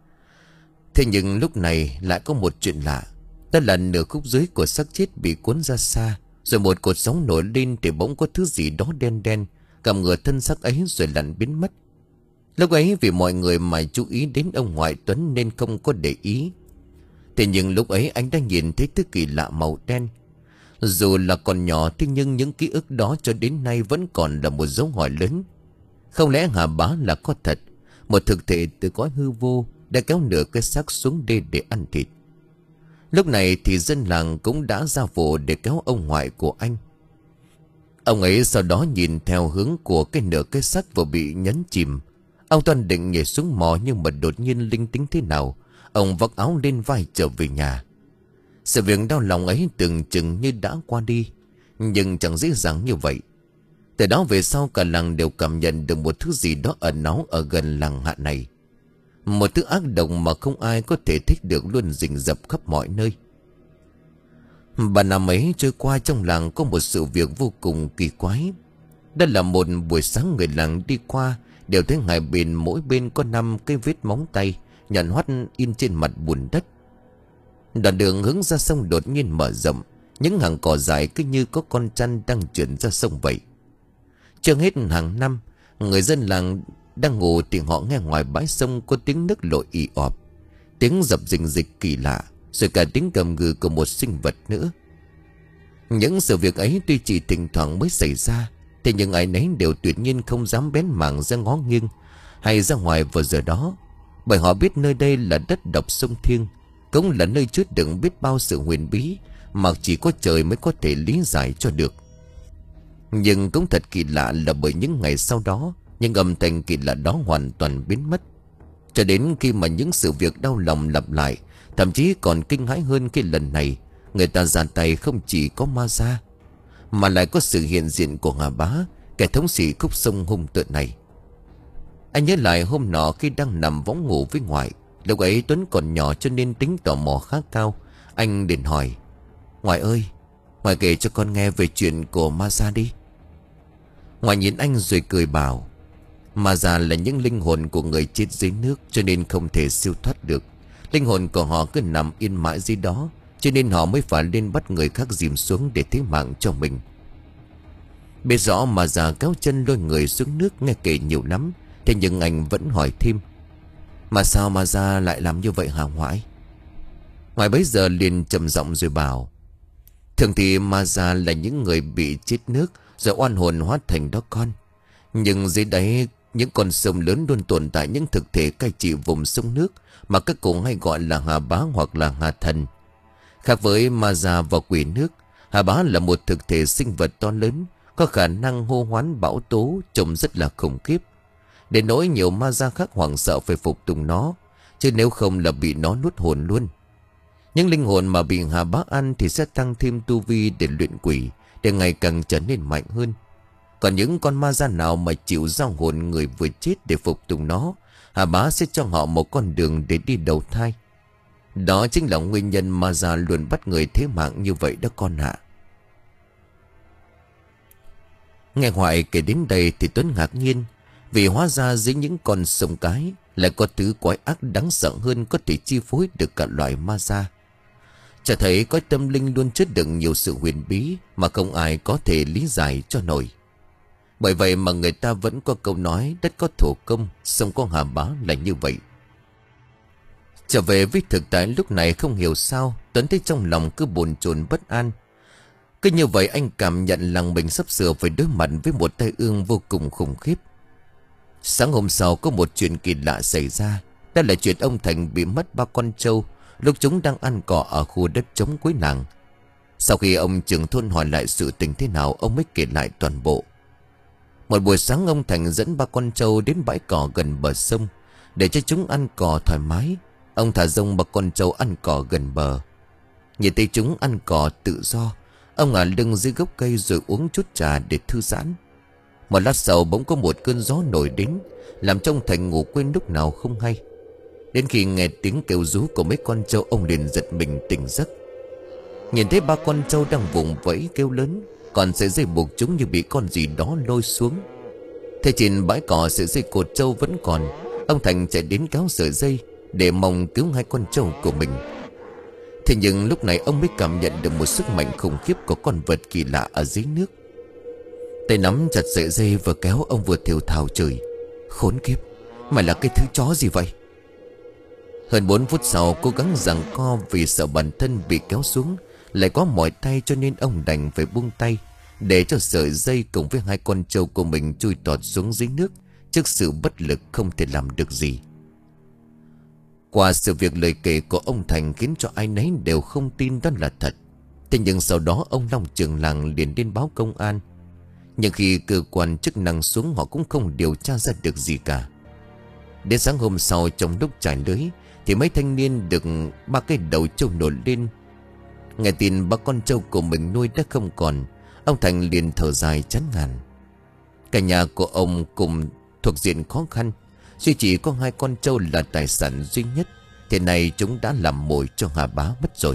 Thế nhưng lúc này lại có một chuyện lạ. Đó là nửa khúc dưới của xác chết bị cuốn ra xa, rồi một cột sóng nổi lên thì bỗng có thứ gì đó đen đen cầm ngửa thân xác ấy rồi lặn biến mất. Lúc ấy vì mọi người mà chú ý đến ông ngoại Tuấn nên không có để ý. Thế nhưng lúc ấy anh đã nhìn thấy thứ kỳ lạ màu đen. Dù là còn nhỏ thế nhưng những ký ức đó cho đến nay vẫn còn là một dấu hỏi lớn. Không lẽ Hà Bá là có thật, một thực thể từ cõi hư vô đã kéo nửa cái xác xuống đê để ăn thịt? Lúc này thì dân làng cũng đã ra vụ để kéo ông ngoại của anh. Ông ấy sau đó nhìn theo hướng của cái nửa cái xác vừa bị nhấn chìm. Ông Toàn định nhảy xuống mò nhưng mà đột nhiên linh tính thế nào, ông vác áo lên vai trở về nhà. Sự việc đau lòng ấy tưởng chừng như đã qua đi, nhưng chẳng dễ dàng như vậy. Từ đó về sau cả làng đều cảm nhận được một thứ gì đó ẩn náu ở gần làng Hạ này. Một thứ ác độc mà không ai có thể thích được luôn rình rập khắp mọi nơi. Ba năm ấy trôi qua, trong làng có một sự việc vô cùng kỳ quái. Đó là một buổi sáng người làng đi qua đều thấy hai bên mỗi bên có năm cái vết móng tay nhọn hoắt in trên mặt bùn đất. Đoạn đường hướng ra sông đột nhiên mở rộng, những hàng cỏ dài cứ như có con trăn đang chuyển ra sông vậy. Chưa hết hàng năm, người dân làng đang ngủ thì họ nghe ngoài bãi sông có tiếng nước lội ì ọp, tiếng dập rình rịch kỳ lạ, rồi cả tiếng gầm gừ của một sinh vật nữa. Những sự việc ấy tuy chỉ thỉnh thoảng mới xảy ra, thế nhưng ai nấy đều tuyệt nhiên không dám bén mảng ra ngó nghiêng hay ra ngoài vào giờ đó, bởi họ biết nơi đây là đất độc sông thiêng, cũng là nơi chứa đựng biết bao sự huyền bí mà chỉ có trời mới có thể lý giải cho được. Nhưng cũng thật kỳ lạ là bởi những ngày sau đó, những âm thanh kỳ lạ đó hoàn toàn biến mất, cho đến khi mà những sự việc đau lòng lặp lại. Thậm chí còn kinh hãi hơn khi lần này người ta ra tay không chỉ có ma da, mà lại có sự hiện diện của Hà Bá, kẻ thống sĩ khúc sông hung tợn này. Anh nhớ lại hôm nọ khi đang nằm võng ngủ với ngoại. Lúc ấy Tuấn còn nhỏ cho nên tính tò mò khá cao. Anh liền hỏi: "Ngoại ơi, ngoại kể cho con nghe về chuyện của ma da đi." Ngoại nhìn anh rồi cười bảo: Ma già là những linh hồn của người chết dưới nước, cho nên không thể siêu thoát được. Linh hồn của họ cứ nằm yên mãi dưới đó, cho nên họ mới phải lên bắt người khác dìm xuống để thế mạng cho mình. Biết rõ ma già kéo chân lôi người xuống nước nghe kể nhiều lắm, thế nhưng anh vẫn hỏi thêm: Mà sao ma già lại làm như vậy hả ngoại? Ngoại bấy giờ liền trầm giọng rồi bảo: Thường thì ma già là những người bị chết nước rồi oan hồn hóa thành đó con. Nhưng dưới đáy những con sông lớn luôn tồn tại những thực thể cai trị vùng sông nước mà các cụ hay gọi là hà bá hoặc là hà thần. Khác với ma già và quỷ nước, hà bá là một thực thể sinh vật to lớn, có khả năng hô hoán bão tố, trông rất là khủng khiếp. Để nỗi nhiều ma già khác hoảng sợ phải phục tùng nó, chứ nếu không là bị nó nuốt hồn luôn. Những linh hồn mà bị hà bá ăn thì sẽ tăng thêm tu vi để luyện quỷ, để ngày càng trở nên mạnh hơn. Còn những con ma già nào mà chịu giao hồn người vừa chết để phục tùng nó, hà bá sẽ cho họ một con đường để đi đầu thai. Đó chính là nguyên nhân ma già luôn bắt người thế mạng như vậy đó con ạ. Nghe Hoài kể đến đây thì Tuấn ngạc nhiên, vì hóa ra dưới những con sông cái lại có thứ quái ác đáng sợ hơn có thể chi phối được cả loài ma già. Chả thấy có tâm linh luôn chứa đựng nhiều sự huyền bí mà không ai có thể lý giải cho nổi. Bởi vậy mà người ta vẫn có câu nói đất có thổ công, sông có hà bá là như vậy. Trở về với thực tại lúc này không hiểu sao Tuấn thấy trong lòng cứ bồn chồn bất an. Cứ như vậy anh cảm nhận rằng mình sắp sửa phải đối mặt với một tai ương vô cùng khủng khiếp. Sáng hôm sau có một chuyện kỳ lạ xảy ra. Đó là chuyện ông Thành bị mất ba con trâu lúc chúng đang ăn cỏ ở khu đất trống cuối làng. Sau khi ông trưởng thôn hỏi lại sự tình thế nào, ông mới kể lại toàn bộ. Một buổi sáng ông Thành dẫn ba con trâu đến bãi cỏ gần bờ sông để cho chúng ăn cỏ thoải mái. Ông thả rông ba con trâu ăn cỏ gần bờ. Nhìn thấy chúng ăn cỏ tự do, ông ngả lưng dưới gốc cây rồi uống chút trà để thư giãn. Một lát sau bỗng có một cơn gió nổi đến, làm cho ông Thành ngủ quên lúc nào không hay. Đến khi nghe tiếng kêu rú của mấy con trâu, ông liền giật mình tỉnh giấc. Nhìn thấy ba con trâu đang vùng vẫy kêu lớn, còn sợi dây buộc chúng như bị con gì đó lôi xuống. Thế trên bãi cỏ sợi dây cột trâu vẫn còn. Ông Thành chạy đến kéo sợi dây để mong cứu hai con trâu của mình. Thế nhưng lúc này ông mới cảm nhận được một sức mạnh khủng khiếp của con vật kỳ lạ ở dưới nước. Tay nắm chặt sợi dây vừa kéo, ông vừa thều thào chửi: Khốn kiếp, mày là cái thứ chó gì vậy? Hơn bốn phút sau cố gắng giằng co vì sợ bản thân bị kéo xuống, lại có mỏi tay cho nên ông đành phải buông tay để cho sợi dây cùng với hai con trâu của mình chui tọt xuống dưới nước trước sự bất lực không thể làm được gì. Qua sự việc lời kể của ông Thành khiến cho ai nấy đều không tin đó là thật. Thế nhưng sau đó ông Long trưởng làng liền đến báo công an. Nhưng khi cơ quan chức năng xuống, họ cũng không điều tra ra được gì cả. Đến sáng hôm sau, trong lúc trải lưới thì mấy thanh niên được ba cái đầu trâu nổi lên. Nghe tin ba con trâu của mình nuôi đã không còn, ông Thành liền thở dài chán ngàn. Cả nhà của ông cùng thuộc diện khó khăn, duy chỉ có hai con trâu là tài sản duy nhất. Thế này chúng đã làm mồi cho hà bá mất rồi.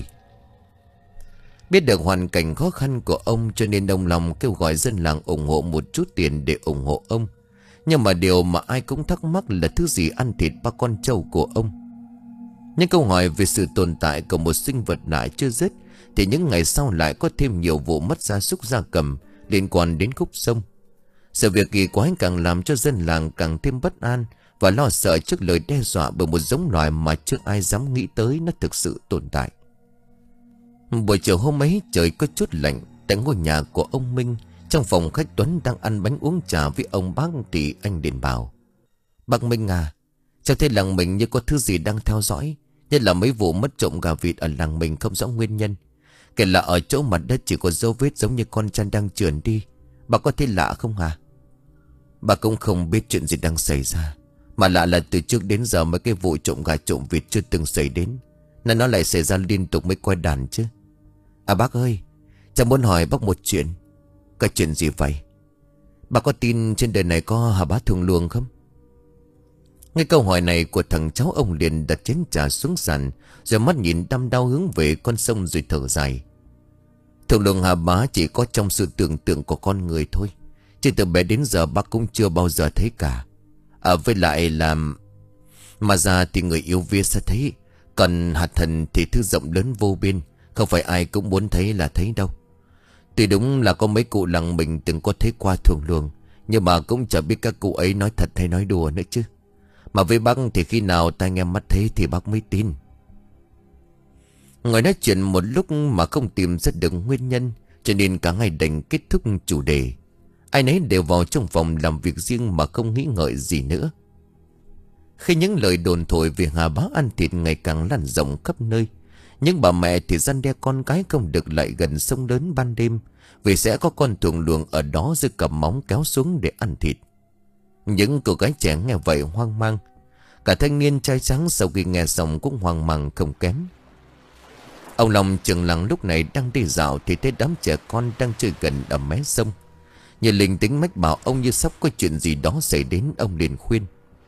Biết được hoàn cảnh khó khăn của ông, cho nên ông Long kêu gọi dân làng ủng hộ một chút tiền để ủng hộ ông. Nhưng mà điều mà ai cũng thắc mắc là thứ gì ăn thịt ba con trâu của ông. Những câu hỏi về sự tồn tại của một sinh vật lạ chưa dứt, thì những ngày sau lại có thêm nhiều vụ mất gia súc gia cầm liên quan đến khúc sông. Sự việc kỳ quái càng làm cho dân làng càng thêm bất an và lo sợ trước lời đe dọa bởi một giống loài mà chưa ai dám nghĩ tới nó thực sự tồn tại. Buổi chiều hôm ấy trời có chút lạnh. Tại ngôi nhà của ông Minh, trong phòng khách, Tuấn đang ăn bánh uống trà với ông bác thì anh liền bảo: Bác Minh à, cháu thấy làng mình như có thứ gì đang theo dõi. Nhất là mấy vụ mất trộm gà vịt ở làng mình không rõ nguyên nhân. Kể là ở chỗ mặt đất chỉ có dấu vết giống như con chăn đang trườn đi. Bà có thấy lạ không hả? Bà cũng không biết chuyện gì đang xảy ra. Mà lạ là từ trước đến giờ mấy cái vụ trộm gà trộm vịt chưa từng xảy đến, nên nó lại xảy ra liên tục mới quay đàn chứ. À bác ơi, cháu muốn hỏi bác một chuyện. Cái chuyện gì vậy? Bà có tin trên đời này có hà bá thường luồng không? Nghe câu hỏi này của thằng cháu, ông liền đặt chén trà xuống sàn, rồi mắt nhìn đăm đau hướng về con sông rồi thở dài. Thường luồng hà bá chỉ có trong sự tưởng tượng của con người thôi, chứ từ bé đến giờ bác cũng chưa bao giờ thấy cả. À với lại là mà già thì người yêu vía sẽ thấy, còn hạt thần thì thứ rộng lớn vô biên, không phải ai cũng muốn thấy là thấy đâu. Tuy đúng là có mấy cụ làng mình từng có thấy qua thường luồng, nhưng mà cũng chẳng biết các cụ ấy nói thật hay nói đùa nữa chứ. Mà với bác thì khi nào tai nghe mắt thấy thì bác mới tin. Ngồi nói chuyện một lúc mà không tìm ra được nguyên nhân, cho nên cả ngày đành kết thúc chủ đề. Ai nấy đều vào trong phòng làm việc riêng mà không nghĩ ngợi gì nữa. Khi những lời đồn thổi về Hà Bá ăn thịt ngày càng lan rộng khắp nơi, nhưng bà mẹ thì răn đe con cái không được lại gần sông lớn ban đêm, vì sẽ có con thuồng luồng ở đó giơ cầm móng kéo xuống để ăn thịt. Những cô gái trẻ nghe vậy hoang mang. Cả thanh niên trai trắng sau khi nghe xong cũng hoang mang không kém. Ông Long trưởng làng lúc này đang đi dạo thì thấy đám trẻ con đang chơi gần ở mé sông. Như linh tính mách bảo ông như sắp có chuyện gì đó xảy đến, ông liền khuyên: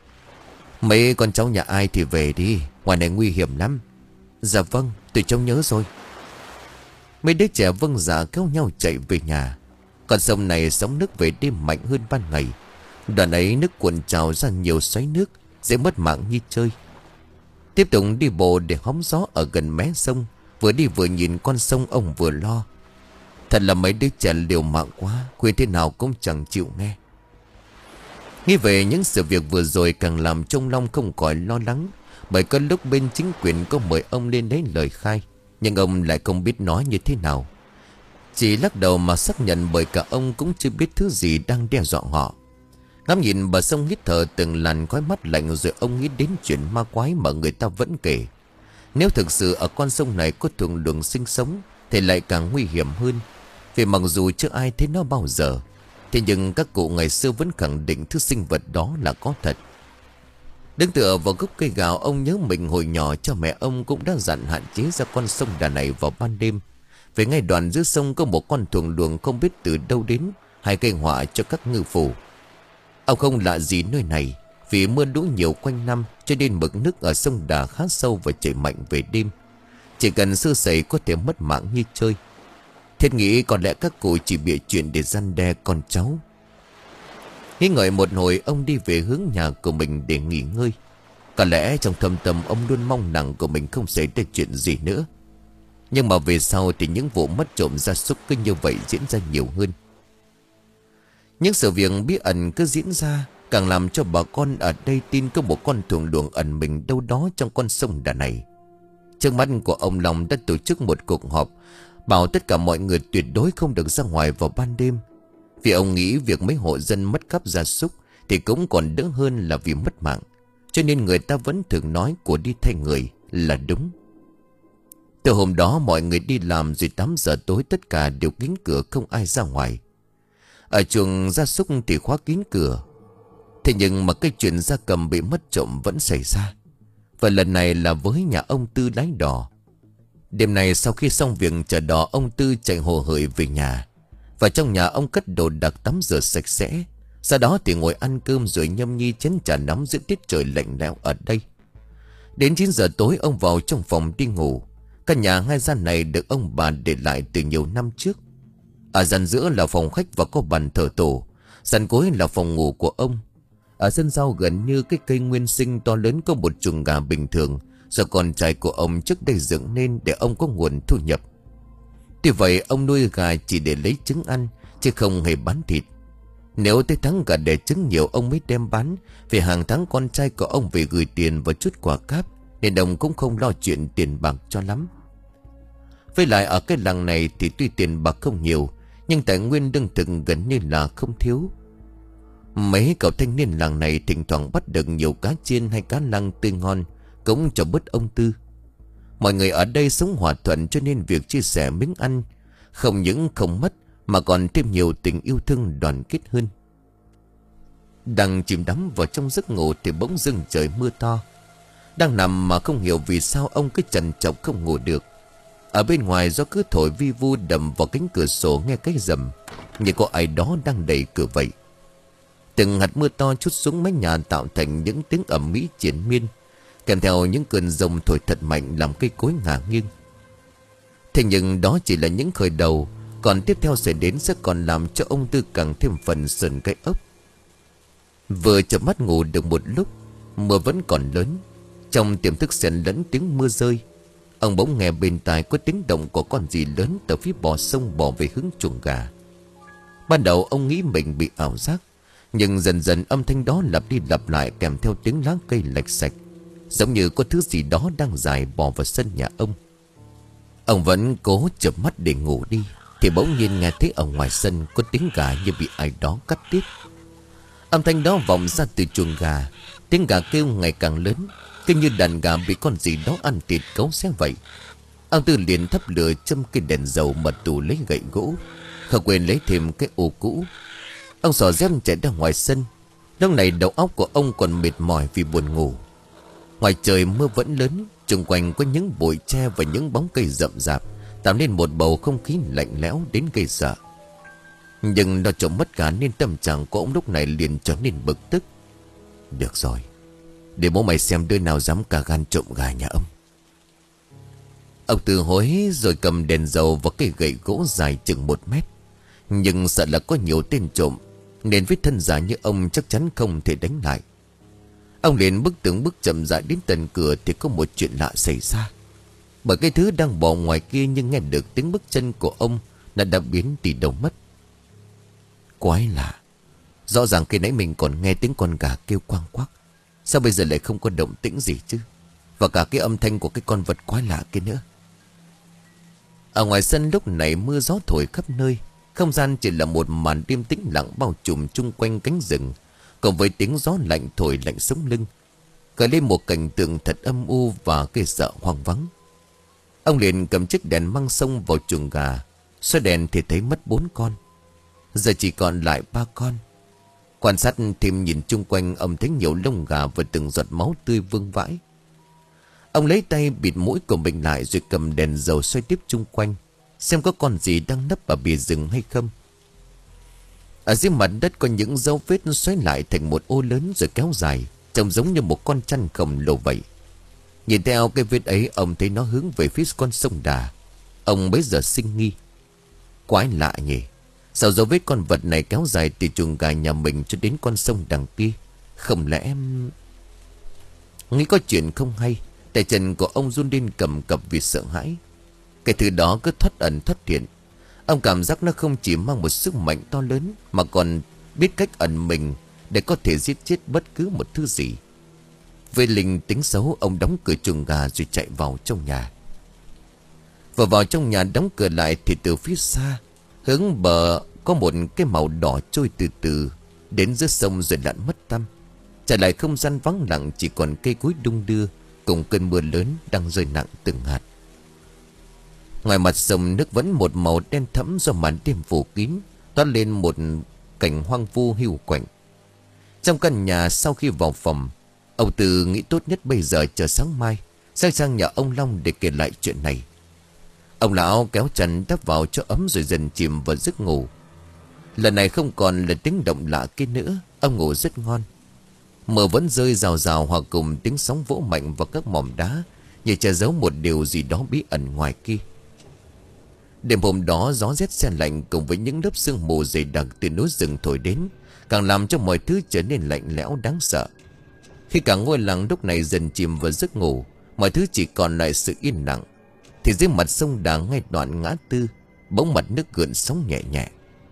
mấy con cháu nhà ai thì về đi, ngoài này nguy hiểm lắm. Dạ vâng, tụi cháu nhớ rồi. Mấy đứa trẻ vâng dạ kéo nhau chạy về nhà. Con sông này sóng nước về đêm mạnh hơn ban ngày. Đoạn ấy nước cuộn trào ra nhiều xoáy nước, dễ mất mạng như chơi. Tiếp tục đi bộ để hóng gió ở gần mé sông. Vừa đi vừa nhìn con sông ông vừa lo. Thật là mấy đứa trẻ liều mạng quá, khuyên thế nào cũng chẳng chịu nghe. Nghĩ về những sự việc vừa rồi càng làm cho ông Long không khỏi lo lắng. Bởi có lúc bên chính quyền có mời ông lên lấy lời khai, nhưng ông lại không biết nói như thế nào. Chỉ lắc đầu mà xác nhận, bởi cả ông cũng chưa biết thứ gì đang đe dọa họ. Ngắm nhìn bờ sông hít thở từng làn khói mắt lạnh, rồi ông nghĩ đến chuyện ma quái mà người ta vẫn kể. Nếu thực sự ở con sông này có thuồng luồng sinh sống thì lại càng nguy hiểm hơn. Vì mặc dù chưa ai thấy nó bao giờ, thế nhưng các cụ ngày xưa vẫn khẳng định thứ sinh vật đó là có thật. Đứng tựa vào gốc cây gạo, ông nhớ mình hồi nhỏ cha mẹ ông cũng đã dặn hạn chế ra con sông đà này vào ban đêm. Về ngay đoạn dưới sông có một con thuồng luồng không biết từ đâu đến, hay gây họa cho các ngư phủ. Ông không lạ gì nơi này, vì mưa lũ nhiều quanh năm cho nên mực nước ở sông Đà khá sâu và chảy mạnh về đêm. Chỉ cần sơ sẩy có thể mất mạng như chơi. Thiết nghĩ có lẽ các cụ chỉ bịa chuyện để răn đe con cháu. Nghĩ ngợi một hồi, ông đi về hướng nhà của mình để nghỉ ngơi. Có lẽ trong thâm tâm ông luôn mong rằng của mình không xảy ra chuyện gì nữa. Nhưng mà về sau thì những vụ mất trộm gia súc cứ như vậy diễn ra nhiều hơn. Những sự việc bí ẩn cứ diễn ra, càng làm cho bà con ở đây tin có một con thuồng luồng ẩn mình đâu đó trong con sông Đà này. Trước mắt của ông Long đã tổ chức một cuộc họp, bảo tất cả mọi người tuyệt đối không được ra ngoài vào ban đêm. Vì ông nghĩ việc mấy hộ dân mất cắp gia súc thì cũng còn đỡ hơn là vì mất mạng. Cho nên người ta vẫn thường nói của đi thay người là đúng. Từ hôm đó mọi người đi làm, rồi tám giờ tối tất cả đều kín cửa, không ai ra ngoài. Ở chuồng gia súc thì khóa kín cửa. Thế nhưng mà cái chuyện gia cầm bị mất trộm vẫn xảy ra. Và lần này là với nhà ông Tư lái đò. Đêm nay sau khi xong việc chở đò, ông Tư chạy hồ hởi về nhà. Và trong nhà ông cất đồ đạc tắm rửa sạch sẽ. Sau đó thì ngồi ăn cơm rồi nhâm nhi chén trà nóng giữa tiết trời lạnh lẽo ở đây. Đến chín giờ tối ông vào trong phòng đi ngủ. Căn nhà hai gian này được ông bà để lại từ nhiều năm trước. Ở gian giữa là phòng khách và có bàn thờ tổ. Gian cuối là phòng ngủ của ông. Ở sân sau gần như cái cây nguyên sinh to lớn có một chuồng gà bình thường do con trai của ông trước đây dựng nên để ông có nguồn thu nhập. Tuy vậy ông nuôi gà chỉ để lấy trứng ăn, chứ không hề bán thịt. Nếu tới tháng gà đẻ trứng nhiều ông mới đem bán, vì hàng tháng con trai của ông về gửi tiền và chút quà cáp, nên ông cũng không lo chuyện tiền bạc cho lắm. Với lại ở cái làng này thì tuy tiền bạc không nhiều, nhưng tài nguyên lương thực gần như là không thiếu. Mấy cậu thanh niên làng này thỉnh thoảng bắt được nhiều cá chiên hay cá lăng tươi ngon, cũng cho bớt ông Tư. Mọi người ở đây sống hòa thuận, cho nên việc chia sẻ miếng ăn không những không mất mà còn thêm nhiều tình yêu thương đoàn kết hơn. Đang chìm đắm vào trong giấc ngủ thì bỗng dưng trời mưa to. Đang nằm mà không hiểu vì sao ông cứ trằn trọc không ngủ được. Ở bên ngoài gió cứ thổi vi vu đầm vào cánh cửa sổ, nghe cái rầm như có ai đó đang đẩy cửa vậy. Từng hạt mưa to trút xuống mái nhà tạo thành những tiếng ầm ĩ triền miên, kèm theo những cơn giông thổi thật mạnh làm cây cối ngả nghiêng. Thế nhưng đó chỉ là những khởi đầu, còn tiếp theo sẽ đến sẽ còn làm cho ông Tư càng thêm phần sườn cái ốc. Vừa chợp mắt ngủ được một lúc, mưa vẫn còn lớn. Trong tiềm thức xen lẫn tiếng mưa rơi, ông bỗng nghe bên tai có tiếng động của con gì lớn từ phía bờ sông bò về hướng chuồng gà. Ban đầu ông nghĩ mình bị ảo giác, nhưng dần dần âm thanh đó lặp đi lặp lại kèm theo tiếng lá cây lạch xạch, giống như có thứ gì đó đang dài bò vào sân nhà ông. Ông vẫn cố chợp mắt để ngủ đi, thì bỗng nhiên nghe thấy ở ngoài sân có tiếng gà như bị ai đó cắt tiết. Âm thanh đó vọng ra từ chuồng gà. Tiếng gà kêu ngày càng lớn, cứ như đàn gà bị con gì đó ăn thịt cấu xé vậy. Ông Tư liền thắp lửa châm cây đèn dầu mật tù lấy gậy gỗ, không quên lấy thêm cái ô cũ. Ông xỏ dép chạy ra ngoài sân. Lúc này đầu óc của ông còn mệt mỏi vì buồn ngủ. Ngoài trời mưa vẫn lớn, xung quanh có những bụi tre và những bóng cây rậm rạp, tạo nên một bầu không khí lạnh lẽo đến gây sợ. Nhưng nó trộm mất cả nên tâm trạng của ông lúc này liền trở nên bực tức. Được rồi, để bố mày xem đứa nào dám cả gan trộm gà nhà ông. Ông Tư hối rồi cầm đèn dầu và cây gậy gỗ dài chừng một mét. Nhưng sợ là có nhiều tên trộm, nên với thân giả như ông chắc chắn không thể đánh lại. Ông liền bước từng bước chậm rãi đến tận cửa thì có một chuyện lạ xảy ra. Bởi cái thứ đang bò ngoài kia nhưng nghe được tiếng bước chân của ông đã đã biến đi đâu mất. Quái lạ, rõ ràng khi nãy mình còn nghe tiếng con gà kêu quang quắc, sao bây giờ lại không có động tĩnh gì chứ? Và cả cái âm thanh của cái con vật quái lạ kia nữa. Ở ngoài sân lúc này mưa gió thổi khắp nơi, không gian chỉ là một màn đêm tĩnh lặng bao trùm chung quanh cánh rừng, cộng với tiếng gió lạnh thổi lạnh sống lưng, khởi lên một cảnh tượng thật âm u và ghê sợ hoang vắng. Ông liền cầm chiếc đèn mang xông vào chuồng gà, soi đèn thì thấy mất bốn con, giờ chỉ còn lại ba con. Quan sát thêm nhìn chung quanh, ông thấy nhiều lông gà và từng giọt máu tươi vương vãi. Ông lấy tay bịt mũi của mình lại rồi cầm đèn dầu xoay tiếp chung quanh, xem có con gì đang nấp ở bìa rừng hay không. Ở dưới mặt đất có những dấu vết xoáy lại thành một ô lớn rồi kéo dài, trông giống như một con chăn khổng lồ vậy. Nhìn theo cái vết ấy, ông thấy nó hướng về phía con sông Đà. Ông bấy giờ sinh nghi. Quái lạ nhỉ, sao dấu vết con vật này kéo dài từ chuồng gà nhà mình cho đến con sông đằng kia? Không lẽ em... Nghĩ có chuyện không hay, tay chân của ông run lên cầm cập vì sợ hãi. Cái thứ đó cứ thoát ẩn thoát hiện. Ông cảm giác nó không chỉ mang một sức mạnh to lớn, mà còn biết cách ẩn mình để có thể giết chết bất cứ một thứ gì. Với linh tính xấu, ông đóng cửa chuồng gà rồi chạy vào trong nhà. Vừa vào trong nhà đóng cửa lại thì từ phía xa, hướng bờ có một cái màu đỏ trôi từ từ đến giữa sông rồi lặn mất tăm. Trở lại không gian vắng lặng, chỉ còn cây cối đung đưa cùng cơn mưa lớn đang rơi nặng từng hạt. Ngoài mặt sông nước vẫn một màu đen thẫm do màn đêm phủ kín, toát lên một cảnh hoang vu hiu quạnh. Trong căn nhà sau khi vào phòng, ông Tư nghĩ tốt nhất bây giờ chờ sáng mai sẽ sang nhà ông Long để kể lại chuyện này. Ông lão kéo chăn đắp vào cho ấm rồi dần chìm vào giấc ngủ. Lần này không còn là tiếng động lạ kia nữa, ông ngủ rất ngon. Mưa vẫn rơi rào rào hòa cùng tiếng sóng vỗ mạnh vào các mỏm đá, như che giấu một điều gì đó bí ẩn ngoài kia. Đêm hôm đó gió rét se lạnh cùng với những lớp sương mù dày đặc từ núi rừng thổi đến, càng làm cho mọi thứ trở nên lạnh lẽo đáng sợ. Khi cả ngôi làng lúc này dần chìm vào giấc ngủ, mọi thứ chỉ còn lại sự yên lặng, thì dưới mặt sông Đà ngay đoạn ngã tư, bỗng mặt nước gợn sóng nhẹ nhẹ.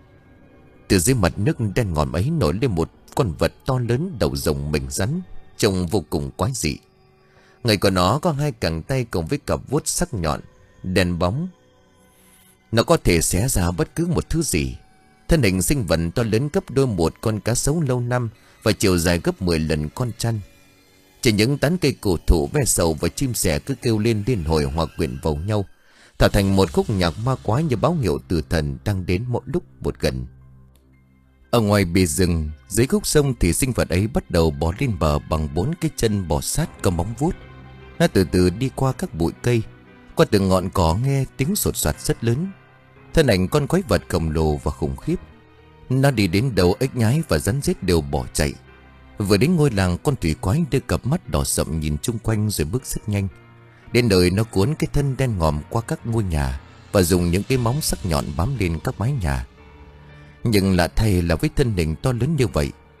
Từ dưới mặt nước đen ngòm ấy nổi lên một con vật to lớn đầu rồng mình rắn, trông vô cùng quái dị. Người của nó có hai cẳng tay cùng với cặp vuốt sắc nhọn, đèn bóng. Nó có thể xé ra bất cứ một thứ gì. Thân hình sinh vật to lớn gấp đôi một con cá sấu lâu năm và chiều dài gấp mười lần con chăn. Chỉ những tán cây cổ thụ, ve sầu và chim sẻ cứ kêu lên liên hồi hòa quyện vào nhau, tạo thành một khúc nhạc ma quái như báo hiệu từ thần đang đến một lúc một gần. Ở ngoài bìa rừng, dưới khúc sông thì sinh vật ấy bắt đầu bò lên bờ bằng bốn cái chân bò sát có móng vuốt. Nó từ từ đi qua các bụi cây, qua từng ngọn cỏ nghe tiếng sột soạt rất lớn. Thân ảnh con quái vật khổng lồ và khủng khiếp. Nó đi đến đầu ếch nhái và rắn rết đều bỏ chạy. Vừa đến ngôi làng, con thủy quái đưa cặp mắt đỏ sậm nhìn chung quanh rồi bước rất nhanh. Đến nơi nó cuốn cái thân đen ngòm qua các ngôi nhà và dùng những cái móng sắc nhọn bám lên các mái nhà. Nhưng lạ thay là với thân hình to lớn như vậy,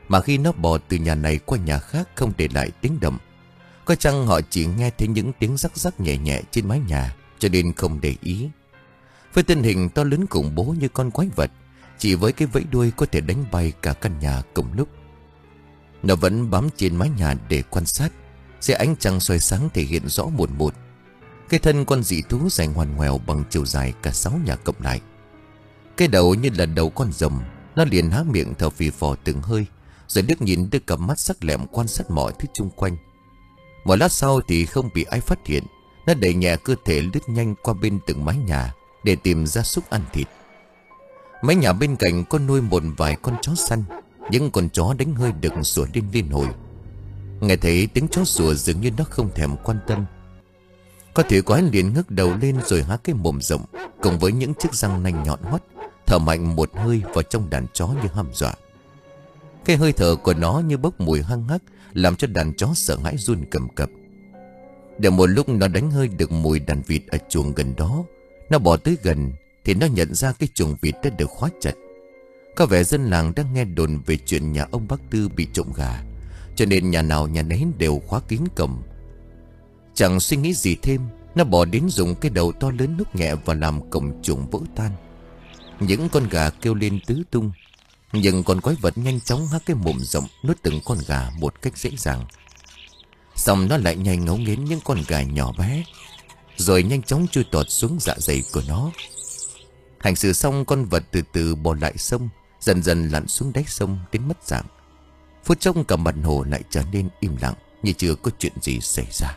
Mà khi nó bò từ nhà này qua nhà khác không để lại tiếng động. Có chăng họ chỉ nghe thấy những tiếng rắc rắc nhẹ nhẹ trên mái nhà, cho nên không để ý. Với thân hình to lớn khủng bố như con quái vật, chỉ với cái vẫy đuôi có thể đánh bay cả căn nhà cùng lúc. Nó vẫn bám trên mái nhà để quan sát. Dưới ánh trăng soi sáng thể hiện rõ một một. Cái thân con dị thú dài ngoằn ngoèo bằng chiều dài cả sáu nhà cộng lại. Cái đầu như là đầu con rồng. Nó liền há miệng thở phì phò từng hơi, rồi liếc nhìn đưa cặp mắt sắc lẹm quan sát mọi thứ chung quanh. Một lát sau thì không bị ai phát hiện, nó đẩy nhẹ cơ thể lướt nhanh qua bên từng mái nhà để tìm gia súc ăn thịt. Mái nhà bên cạnh có nuôi một vài con chó săn. Những con chó đánh hơi được sủa lên liên hồi. Nghe thấy tiếng chó sủa dường như nó không thèm quan tâm. Có thủy quái liền ngước đầu lên rồi há cái mồm rộng, cùng với những chiếc răng nanh nhọn hoắt, thở mạnh một hơi vào trong đàn chó như hăm dọa. Cái hơi thở của nó như bốc mùi hăng hắc, làm cho đàn chó sợ hãi run cầm cập. Để một lúc nó đánh hơi được mùi đàn vịt ở chuồng gần đó. Nó bỏ tới gần thì nó nhận ra cái chuồng vịt đã được khóa chặt. Có vẻ dân làng đang nghe đồn về chuyện nhà ông bác Tư bị trộm gà, cho nên nhà nào nhà nấy đều khóa kín cổng. Chẳng suy nghĩ gì thêm, nó bỏ đến dùng cái đầu to lớn núc nhẹ và làm cổng chuồng vỡ tan. Những con gà kêu lên tứ tung, nhưng con quái vật nhanh chóng há cái mồm rộng nuốt từng con gà một cách dễ dàng. Xong nó lại nhai ngấu nghiến những con gà nhỏ bé, rồi nhanh chóng chui tọt xuống dạ dày của nó. Hành xử xong, con vật từ từ bò lại sông, dần dần lặn xuống đáy sông đến mất dạng. Phút chốc cả mặt hồ lại trở nên im lặng, như chưa có chuyện gì xảy ra.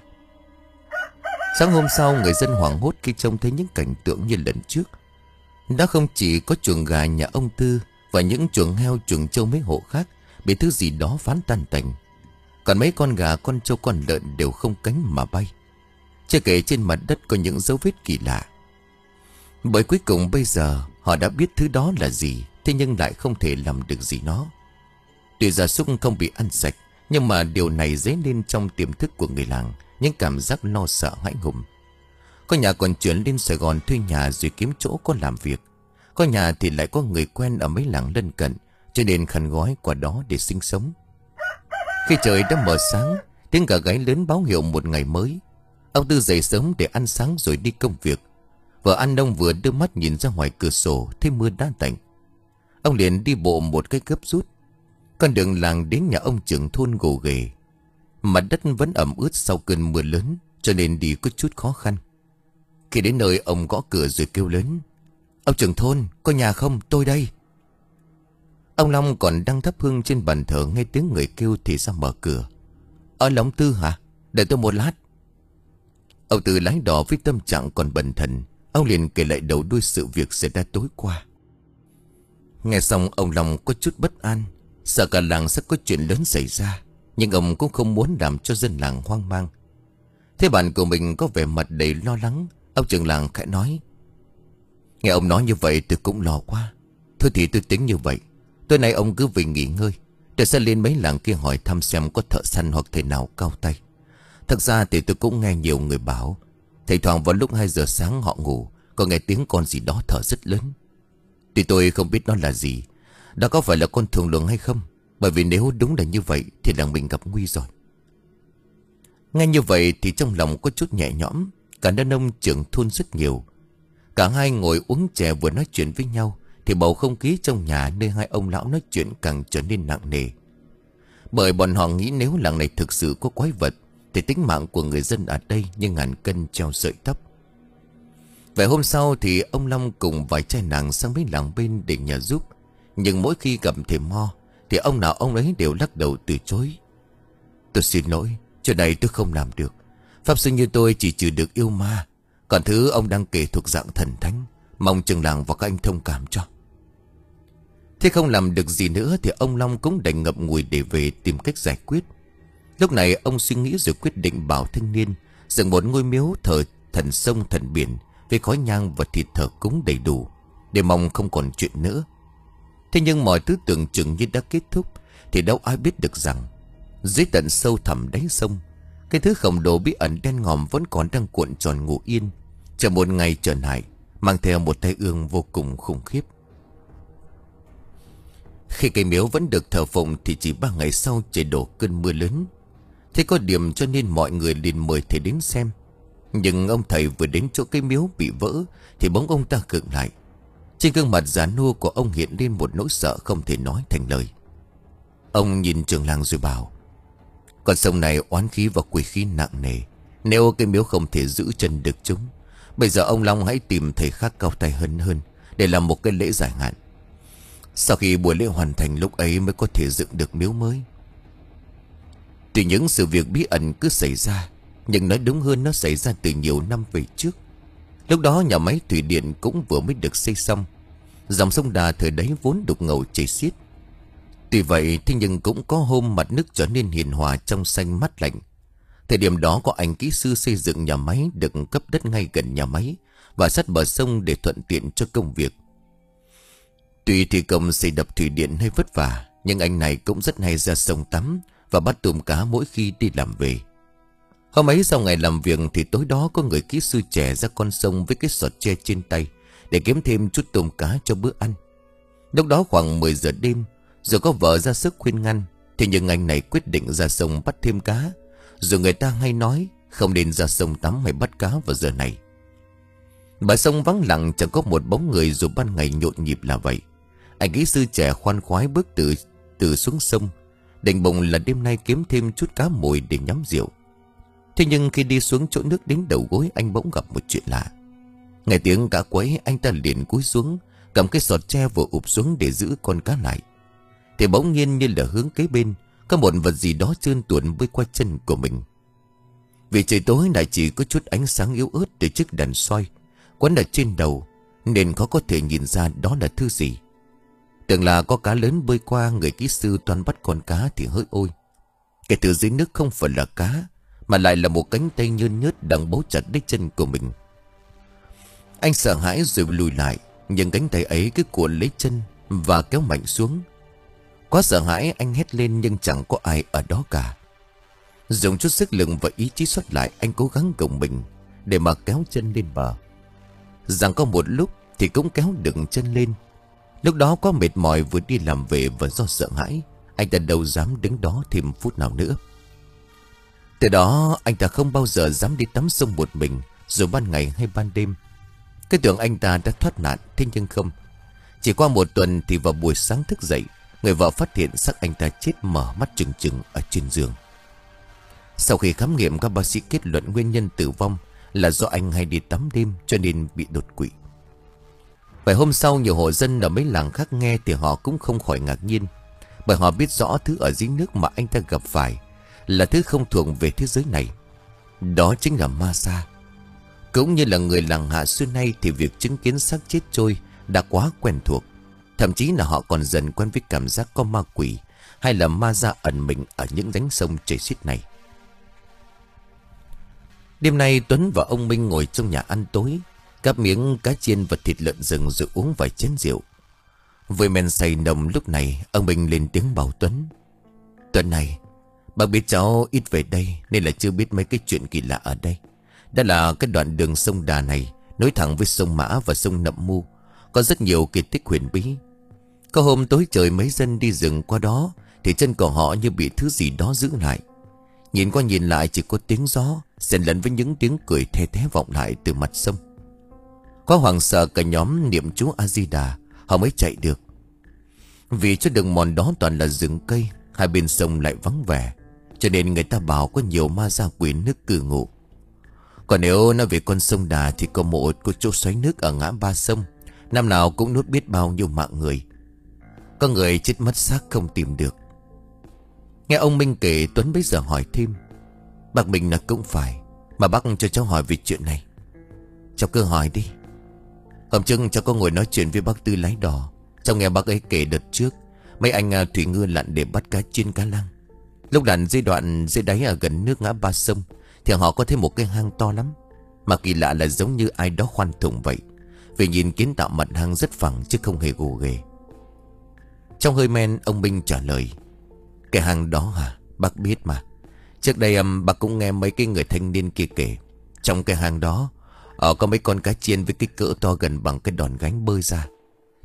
Sáng hôm sau, người dân hoảng hốt khi trông thấy những cảnh tượng như lần trước. Đã không chỉ có chuồng gà nhà ông Tư và những chuồng heo, chuồng trâu mấy hộ khác bị thứ gì đó phán tan tành. Còn mấy con gà, con trâu, con lợn đều không cánh mà bay. Chưa kể trên mặt đất có những dấu vết kỳ lạ. Bởi cuối cùng bây giờ họ đã biết thứ đó là gì, thế nhưng lại không thể làm được gì nó. Tuy gia súc không bị ăn sạch, nhưng mà điều này dấy lên trong tiềm thức của người làng những cảm giác lo sợ hãi hùng. Có nhà còn chuyển lên Sài Gòn thuê nhà rồi kiếm chỗ có làm việc. Có nhà thì lại có người quen ở mấy làng lân cận, cho nên khăn gói qua đó để sinh sống. Khi trời đã mờ sáng, tiếng gà gáy lớn báo hiệu một ngày mới. Ông Tư dậy sớm để ăn sáng rồi đi công việc. Vợ ăn ông vừa đưa mắt nhìn ra ngoài cửa sổ thấy mưa đã tạnh. Ông liền đi bộ một cái gấp rút. Con đường làng đến nhà ông trưởng thôn gồ ghề. Mặt đất vẫn ẩm ướt sau cơn mưa lớn, cho nên đi có chút khó khăn. Khi đến nơi, ông gõ cửa rồi kêu lớn: "Ông trưởng thôn, có nhà không? Tôi đây." Ông Long còn đang thắp hương trên bàn thờ, nghe tiếng người kêu thì ra mở cửa. "Ở Long Tư hả? Đợi tôi một lát." Ông Tư lái đò với tâm trạng còn bần thần. Ông liền kể lại đầu đuôi sự việc xảy ra tối qua. Nghe xong, ông Long có chút bất an, sợ cả làng sẽ có chuyện lớn xảy ra, nhưng ông cũng không muốn làm cho dân làng hoang mang. Thế bạn của mình có vẻ mặt đầy lo lắng. Ông trưởng làng khẽ nói: "Nghe ông nói như vậy tôi cũng lo quá. Thôi thì tôi tính như vậy, tối nay ông cứ về nghỉ ngơi, tôi sẽ lên mấy làng kia hỏi thăm xem có thợ săn hoặc thầy nào cao tay. Thật ra thì tôi cũng nghe nhiều người bảo thỉnh thoảng vào lúc hai giờ sáng họ ngủ có nghe tiếng con gì đó thở rất lớn. Tuy tôi không biết nó là gì, đó có phải là con thường lượng hay không, bởi vì nếu đúng là như vậy thì làng mình gặp nguy rồi." Nghe như vậy thì trong lòng có chút nhẹ nhõm. Cả đàn ông trưởng thôn rất nhiều. Cả hai ngồi uống chè vừa nói chuyện với nhau, thì bầu không khí trong nhà nơi hai ông lão nói chuyện càng trở nên nặng nề. Bởi bọn họ nghĩ nếu làng này thực sự có quái vật thì tính mạng của người dân ở đây như ngàn cân treo sợi tóc. Vậy hôm sau thì ông Long cùng vài trai nàng sang mấy làng bên để nhờ giúp. Nhưng mỗi khi gặp thầy Mo thì ông nào ông ấy đều lắc đầu từ chối. "Tôi xin lỗi, chuyện này tôi không làm được. Pháp sư như tôi chỉ trừ được yêu ma, còn thứ ông đang kể thuộc dạng thần thánh. Mong trường làng và các anh thông cảm cho." Thế không làm được gì nữa thì ông Long cũng đành ngậm ngùi để về tìm cách giải quyết. Lúc này ông suy nghĩ rồi quyết định bảo thanh niên dựng một ngôi miếu thờ thần sông thần biển với khói nhang và thịt thờ cúng đầy đủ, để mong không còn chuyện nữa. Thế nhưng mọi thứ tưởng chừng như đã kết thúc thì đâu ai biết được rằng dưới tận sâu thẳm đáy sông, cái thứ khổng lồ bí ẩn đen ngòm vẫn còn đang cuộn tròn ngủ yên, chờ một ngày trở lại mang theo một tai ương vô cùng khủng khiếp. Khi cây miếu vẫn được thờ phụng thì chỉ ba ngày sau trời đổ cơn mưa lớn. Thế có điểm cho nên mọi người liền mời thầy đến xem. Nhưng ông thầy vừa đến chỗ cây miếu bị vỡ thì bỗng ông ta khựng lại. Trên gương mặt già nua của ông hiện lên một nỗi sợ không thể nói thành lời. Ông nhìn trường làng rồi bảo: con sông này oán khí và quỷ khí nặng nề. Nếu cây miếu không thể giữ chân được chúng, bây giờ ông Long hãy tìm thầy khác cao tay hơn hơn để làm một cái lễ giải hạn. Sau khi buổi lễ hoàn thành, lúc ấy mới có thể dựng được miếu mới. Tuy những sự việc bí ẩn cứ xảy ra, nhưng nói đúng hơn nó xảy ra từ nhiều năm về trước. Lúc đó nhà máy thủy điện cũng vừa mới được xây xong. Dòng sông Đà thời đấy vốn đục ngầu chảy xiết. Tuy vậy thế nhưng cũng có hôm mặt nước trở nên hiền hòa trong xanh mát lạnh. Thời điểm đó có anh kỹ sư xây dựng nhà máy được cấp đất ngay gần nhà máy và sát bờ sông để thuận tiện cho công việc. Tuy thi công xây đập thủy điện hơi vất vả, nhưng anh này cũng rất hay ra sông tắm và bắt tôm cá mỗi khi đi làm về. Hôm ấy sau ngày làm việc thì tối đó có người kỹ sư trẻ ra con sông với cái sọt tre trên tay để kiếm thêm chút tôm cá cho bữa ăn. Lúc đó khoảng mười giờ đêm, rồi có vợ ra sức khuyên ngăn, thì nhưng anh này quyết định ra sông bắt thêm cá. Rồi người ta hay nói không nên ra sông tắm hay bắt cá vào giờ này. Bờ sông vắng lặng chẳng có một bóng người, dù ban ngày nhộn nhịp là vậy. Anh kỹ sư trẻ khoan khoái bước từ từ xuống sông, định bụng là đêm nay kiếm thêm chút cá mồi để nhắm rượu. Thế nhưng khi đi xuống chỗ nước đến đầu gối, anh bỗng gặp một chuyện lạ. Nghe tiếng cá quấy, anh ta liền cúi xuống, cầm cái sọt tre vừa ụp xuống để giữ con cá lại. Thì bỗng nhiên như là hướng kế bên có một vật gì đó trơn tuột bơi qua chân của mình. Vì trời tối lại chỉ có chút ánh sáng yếu ớt từ chiếc đèn soi quấn ở trên đầu, nên khó có thể nhìn ra đó là thứ gì. Tưởng là có cá lớn bơi qua, người kỹ sư toan bắt con cá thì hỡi ôi, cái thứ dưới nước không phải là cá, mà lại là một cánh tay nhơn nhớt đang bấu chặt lấy chân của mình. Anh sợ hãi rồi lùi lại, nhưng cánh tay ấy cứ cuộn lấy chân và kéo mạnh xuống. Quá sợ hãi anh hét lên, nhưng chẳng có ai ở đó cả. Dùng chút sức lực và ý chí xuất lại, anh cố gắng gồng mình để mà kéo chân lên bờ. Rằng có một lúc thì cũng kéo được chân lên. Lúc đó quá mệt mỏi vừa đi làm về và do sợ hãi, anh ta đâu dám đứng đó thêm phút nào nữa. Từ đó anh ta không bao giờ dám đi tắm sông một mình, dù ban ngày hay ban đêm. Cái tưởng anh ta đã thoát nạn, thế nhưng không. Chỉ qua một tuần thì vào buổi sáng thức dậy, người vợ phát hiện xác anh ta chết mở mắt trừng trừng ở trên giường. Sau khi khám nghiệm, các bác sĩ kết luận nguyên nhân tử vong là do anh hay đi tắm đêm cho nên bị đột quỵ. Vài hôm sau, nhiều hộ dân ở mấy làng khác nghe thì họ cũng không khỏi ngạc nhiên, bởi họ biết rõ thứ ở dưới nước mà anh ta gặp phải là thứ không thuộc về thế giới này. Đó chính là ma sa. Cũng như là người làng Hạ xưa nay thì việc chứng kiến xác chết trôi đã quá quen thuộc. Thậm chí là họ còn dần quen với cảm giác có ma quỷ hay là ma da ẩn mình ở những nhánh sông chảy xiết này. Đêm nay Tuấn và ông Minh ngồi trong nhà ăn tối, gắp miếng cá chiên và thịt lợn rừng rồi uống vài chén rượu. Với men say nồng lúc này, ông Minh lên tiếng bảo Tuấn: Tuấn này, bác biết cháu ít về đây nên là chưa biết mấy cái chuyện kỳ lạ ở đây. Đó là cái đoạn đường sông Đà này nối thẳng với sông Mã và sông Nậm Mu, có rất nhiều kỳ tích huyền bí. Có hôm tối trời mấy dân đi rừng qua đó thì chân của họ như bị thứ gì đó giữ lại. Nhìn qua nhìn lại chỉ có tiếng gió xen lẫn với những tiếng cười the thé vọng lại từ mặt sông. Quá hoảng sợ, cả nhóm niệm chú A Di Đà họ mới chạy được. Vì cho đường mòn đó toàn là rừng cây, hai bên sông lại vắng vẻ, cho nên người ta bảo có nhiều ma da quỷ nước cư ngụ. Còn nếu nói về con sông Đà thì có một có chỗ xoáy nước ở ngã ba sông, năm nào cũng nuốt biết bao nhiêu mạng người. Có người chết mất xác không tìm được. Nghe ông Minh kể, Tuấn bây giờ hỏi thêm: Bác Minh là cũng phải, mà bác cho cháu hỏi về chuyện này. Cháu cứ hỏi đi. Hôm trước cháu có ngồi nói chuyện với bác Tư lái đò, cháu nghe bác ấy kể đợt trước mấy anh thủy ngư lặn để bắt cá chiên cá lăng. Lúc lặn dưới đoạn dưới đáy ở gần nước ngã ba sông thì họ có thấy một cái hang to lắm, mà kỳ lạ là giống như ai đó khoan thủng vậy. Vì nhìn kiến tạo mặt hang rất phẳng chứ không hề gồ ghề. Trong hơi men, ông Minh trả lời: Cái hang đó hả? Bác biết mà. Trước đây um, bác cũng nghe mấy cái người thanh niên kia kể. Trong cái hang đó uh, có mấy con cá chiên với kích cỡ to gần bằng cái đòn gánh bơi ra.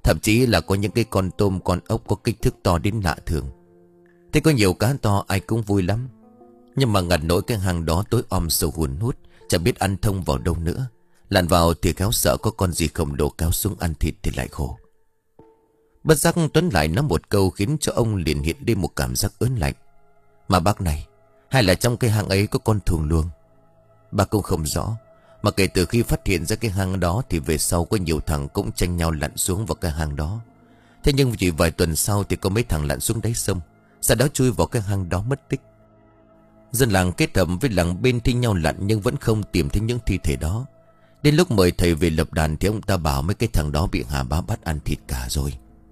Thậm chí là có những cái con tôm con ốc có kích thước to đến lạ thường. Thế có nhiều cá to ai cũng vui lắm. Nhưng mà ngặt nỗi cái hang đó tối om sâu hun hút, chẳng biết ăn thông vào đâu nữa. Lặn vào thì kéo sợ có con gì khổng lồ kéo xuống ăn thịt thì lại khổ. Bất giác Tuấn lại nói một câu khiến cho ông liền hiện lên một cảm giác ớn lạnh. Mà bác này, hay là trong cái hang ấy có con thuồng luông? Bác cũng không rõ. Mà kể từ khi phát hiện ra cái hang đó thì về sau có nhiều thằng cũng tranh nhau lặn xuống vào cái hang đó. Thế nhưng chỉ vài tuần sau thì có mấy thằng lặn xuống đáy sông, sau đó chui vào cái hang đó mất tích. Dân làng kết hợp với làng bên thi nhau lặn nhưng vẫn không tìm thấy những thi thể đó. Đến lúc mời thầy về lập đàn thì ông ta bảo mấy cái thằng đó bị Hà Bá bắt ăn thịt cả rồi.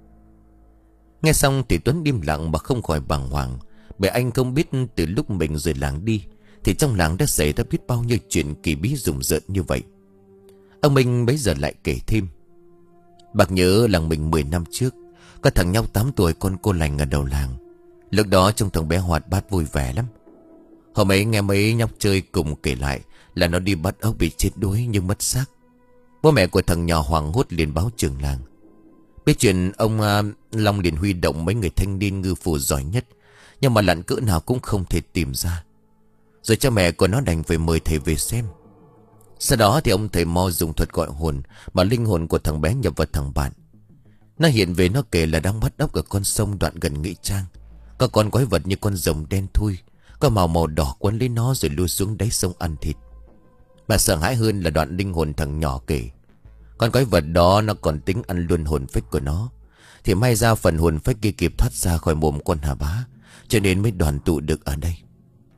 Nghe xong thì Tuấn im lặng mà không khỏi bàng hoàng. Bởi anh không biết từ lúc mình rời làng đi thì trong làng đã xảy ra biết bao nhiêu chuyện kỳ bí rùng rợn như vậy. Ông Minh bấy giờ lại kể thêm. Bác nhớ làng mình mười năm trước, có thằng nhóc tám tuổi con cô lành ở đầu làng. Lúc đó trông thằng bé hoạt bát vui vẻ lắm. Hôm ấy nghe mấy nhóc chơi cùng kể lại là nó đi bắt ốc bị chết đuối nhưng mất xác. Bố mẹ của thằng nhỏ hoảng hốt liền báo trưởng làng. Biết chuyện ông uh, Long liền huy động mấy người thanh niên ngư phủ giỏi nhất, nhưng mà lặn cỡ nào cũng không thể tìm ra. Rồi cha mẹ của nó đành phải mời thầy về xem. Sau đó thì ông thầy Mo dùng thuật gọi hồn mà linh hồn của thằng bé nhập vào thằng bạn. Nó hiện về, nó kể là đang bắt ốc ở con sông đoạn gần Nghĩa Trang. Có con quái vật như con rồng đen thui, có màu màu đỏ quấn lấy nó rồi lui xuống đáy sông ăn thịt. Mà sợ hãi hơn là đoạn linh hồn thằng nhỏ kể, con quái vật đó nó còn tính ăn luôn hồn phách của nó. Thì may ra phần hồn phách kia kịp thoát ra khỏi mồm con Hà Bá, cho nên mới đoàn tụ được ở đây.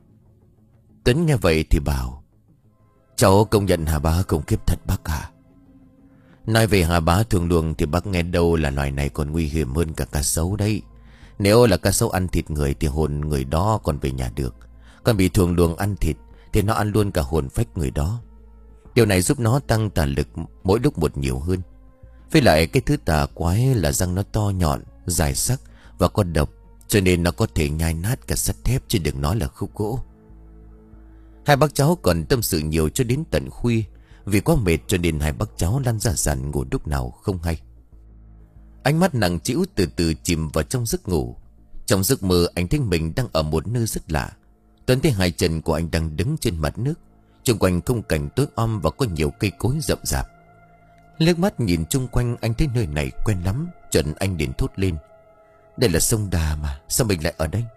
Tuấn nghe vậy thì bảo, cháu công nhận Hà Bá không kiếp thật bác à. Nói về Hà Bá thường luồng thì bác nghe đâu là loài này còn nguy hiểm hơn cả cá sấu đấy. Nếu là cá sấu ăn thịt người thì hồn người đó còn về nhà được. Còn bị thường luồng ăn thịt thì nó ăn luôn cả hồn phách người đó. Điều này giúp nó tăng tà lực mỗi lúc một nhiều hơn. Với lại cái thứ tà quái là răng nó to nhọn, dài sắc và có độc, cho nên nó có thể nhai nát cả sắt thép chứ đừng nói là khúc gỗ. Hai bác cháu còn tâm sự nhiều cho đến tận khuya. Vì quá mệt cho nên hai bác cháu lăn ra sàn ngủ lúc nào không hay. Ánh mắt nặng trĩu từ từ chìm vào trong giấc ngủ. Trong giấc mơ anh thấy mình đang ở một nơi rất lạ. Tuấn thấy hai chân của anh đang đứng trên mặt nước. Xung quanh khung cảnh tối om và có nhiều cây cối rậm rạp. Liếc mắt nhìn chung quanh anh thấy nơi này quen lắm. Chuẩn anh liền thốt lên, đây là sông Đà mà, sao mình lại ở đây?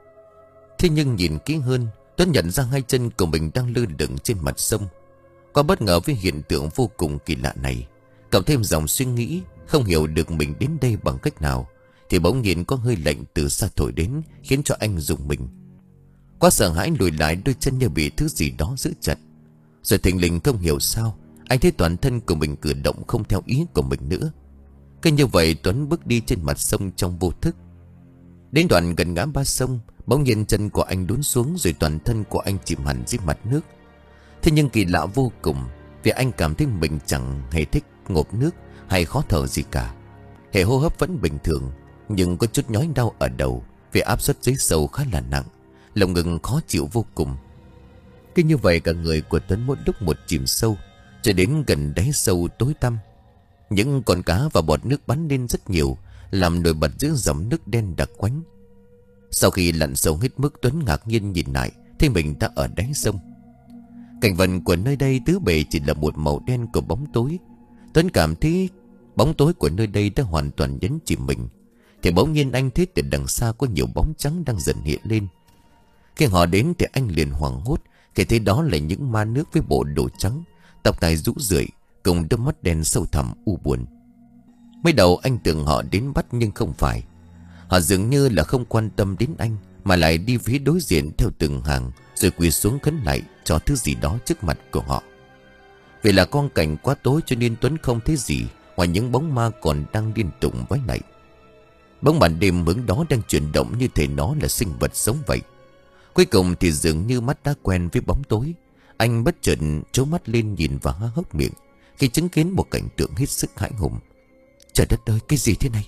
Thế nhưng nhìn kỹ hơn, Tuấn nhận ra hai chân của mình đang lơ lửng trên mặt sông. Có bất ngờ với hiện tượng vô cùng kỳ lạ này, cộng thêm dòng suy nghĩ không hiểu được mình đến đây bằng cách nào, thì bỗng nhiên có hơi lạnh từ xa thổi đến, khiến cho anh rùng mình. Quá sợ hãi lùi lại, đôi chân như bị thứ gì đó giữ chặt. Rồi thình lình không hiểu sao anh thấy toàn thân của mình cử động không theo ý của mình nữa. Cứ như vậy Tuấn bước đi trên mặt sông trong vô thức. Đến đoạn gần ngã ba sông, bỗng nhiên chân của anh đún xuống, rồi toàn thân của anh chìm hẳn dưới mặt nước. Thế nhưng kỳ lạ vô cùng, vì anh cảm thấy mình chẳng hề thích ngộp nước hay khó thở gì cả. Hệ hô hấp vẫn bình thường, nhưng có chút nhói đau ở đầu vì áp suất dưới sâu khá là nặng, lồng ngực khó chịu vô cùng. Cứ như vậy cả người của Tuấn mỗi lúc một chìm sâu, cho đến gần đáy sâu tối tăm. Những con cá và bọt nước bắn lên rất nhiều, làm nổi bật giữa dòng nước đen đặc quánh. Sau khi lặn sâu hết mức, Tuấn ngạc nhiên nhìn lại, thấy mình đã ở đáy sông. Cảnh vật của nơi đây tứ bề chỉ là một màu đen của bóng tối. Tuấn cảm thấy bóng tối của nơi đây đã hoàn toàn nhấn chìm mình. Thì bỗng nhiên anh thấy từ đằng xa có nhiều bóng trắng đang dần hiện lên. Khi họ đến thì anh liền hoảng hốt, khi thấy đó là những ma nước với bộ đồ trắng, tóc tai rũ rượi, cùng đôi mắt đen sâu thẳm u buồn. Mới đầu anh tưởng họ đến bắt nhưng không phải. Họ dường như là không quan tâm đến anh, mà lại đi phía đối diện theo từng hàng, rồi quỳ xuống khấn lại cho thứ gì đó trước mặt của họ. Vì là quang cảnh quá tối cho nên Tuấn không thấy gì ngoài những bóng ma còn đang liên tục vái lạy. Bóng màn đêm hướng đó đang chuyển động như thể nó là sinh vật sống vậy. Cuối cùng thì dường như mắt đã quen với bóng tối, anh bất chợt trố mắt lên nhìn và há hốc miệng khi chứng kiến một cảnh tượng hết sức hãi hùng. Trời đất ơi, cái gì thế này?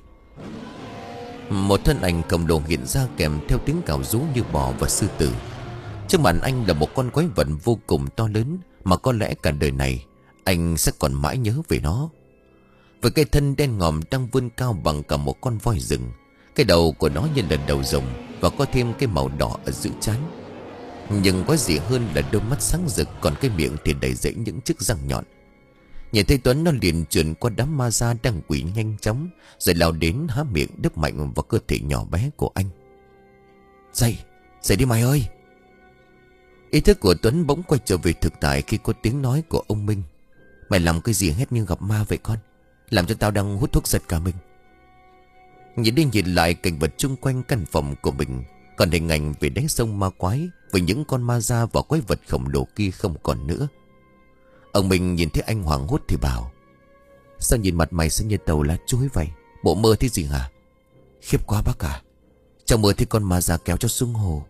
Một thân ảnh khổng lồ hiện ra kèm theo tiếng cào rú như bò và sư tử. Trước mặt anh là một con quái vật vô cùng to lớn, mà có lẽ cả đời này anh sẽ còn mãi nhớ về nó. với cái thân đen ngòm đang vươn cao bằng cả một con voi rừng. Cái đầu của nó như là đầu rồng và có thêm cái màu đỏ ở giữa trán. Nhưng có gì hơn là đôi mắt sáng rực, còn cái miệng thì đầy rẫy những chiếc răng nhọn. Nhìn thấy Tuấn, nó liền trườn qua đám ma da đang quỷ nhanh chóng, rồi lao đến há miệng đớp mạnh vào cơ thể nhỏ bé của anh. Dậy, dậy đi mày ơi! Ý thức của Tuấn bỗng quay trở về thực tại khi có tiếng nói của ông Minh. Mày làm cái gì hét như gặp ma vậy con? Làm cho tao đang hút thuốc giật cả mình. Nhìn đi nhìn lại cảnh vật chung quanh căn phòng của mình, còn hình ảnh về đáy sông ma quái với những con ma da và quái vật khổng lồ kia không còn nữa. Ông Minh nhìn thấy anh hoảng hốt thì bảo: Sao nhìn mặt mày sao như tàu lá chuối vậy? Bộ mơ thế gì hả? Khiếp quá bác à, trong mơ thấy con ma da kéo cho xuống hồ.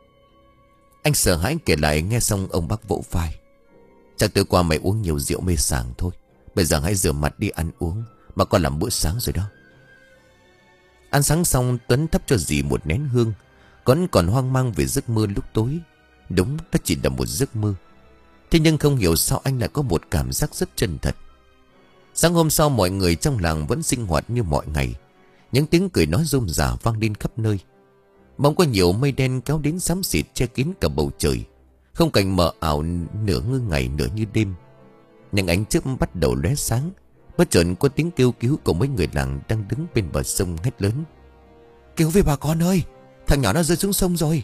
Anh sợ hãi kể lại, nghe xong ông bác vỗ vai: Chắc tối qua mày uống nhiều rượu mê sảng thôi. Bây giờ hãy rửa mặt đi ăn uống, mà con làm bữa sáng rồi đó. Ăn sáng xong, Tuấn thắp cho dì một nén hương. Con còn hoang mang về giấc mơ lúc tối. Đúng, đó chỉ là một giấc mơ. Thế nhưng không hiểu sao anh lại có một cảm giác rất chân thật. Sáng hôm sau, mọi người trong làng vẫn sinh hoạt như mọi ngày. Những tiếng cười nói rôm rả vang lên khắp nơi. Bỗng có nhiều mây đen kéo đến xám xịt che kín cả bầu trời. Không cảnh mờ ảo, nửa như ngày nửa như đêm. Những ánh chớp bắt đầu lóe sáng. Bất chợt có tiếng kêu cứu của mấy người làng đang đứng bên bờ sông hét lớn: Cứu về bà con ơi, thằng nhỏ nó rơi xuống sông rồi.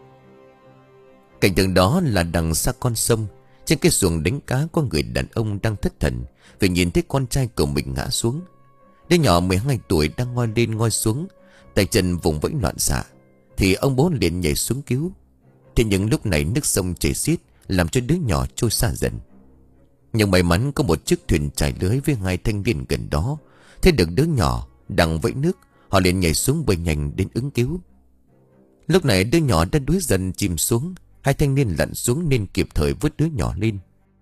Cảnh tượng đó là đằng xa con sông, trên cái xuồng đánh cá có người đàn ông đang thất thần vì nhìn thấy con trai của mình ngã xuống. Đứa nhỏ mười hai tuổi đang ngoi lên ngoi xuống, tay chân vùng vẫy loạn xạ, thì ông bố liền nhảy xuống cứu. Thế nhưng lúc này nước sông chảy xiết làm cho đứa nhỏ trôi xa dần. Nhưng may mắn có một chiếc thuyền trải lưới với hai thanh niên gần đó thấy được đứa nhỏ đang vẫy nước, họ liền nhảy xuống bơi nhanh đến ứng cứu. Lúc này đứa nhỏ đã đuối dần chìm xuống. Hai thanh niên lặn xuống nên kịp thời vớt đứa nhỏ lên.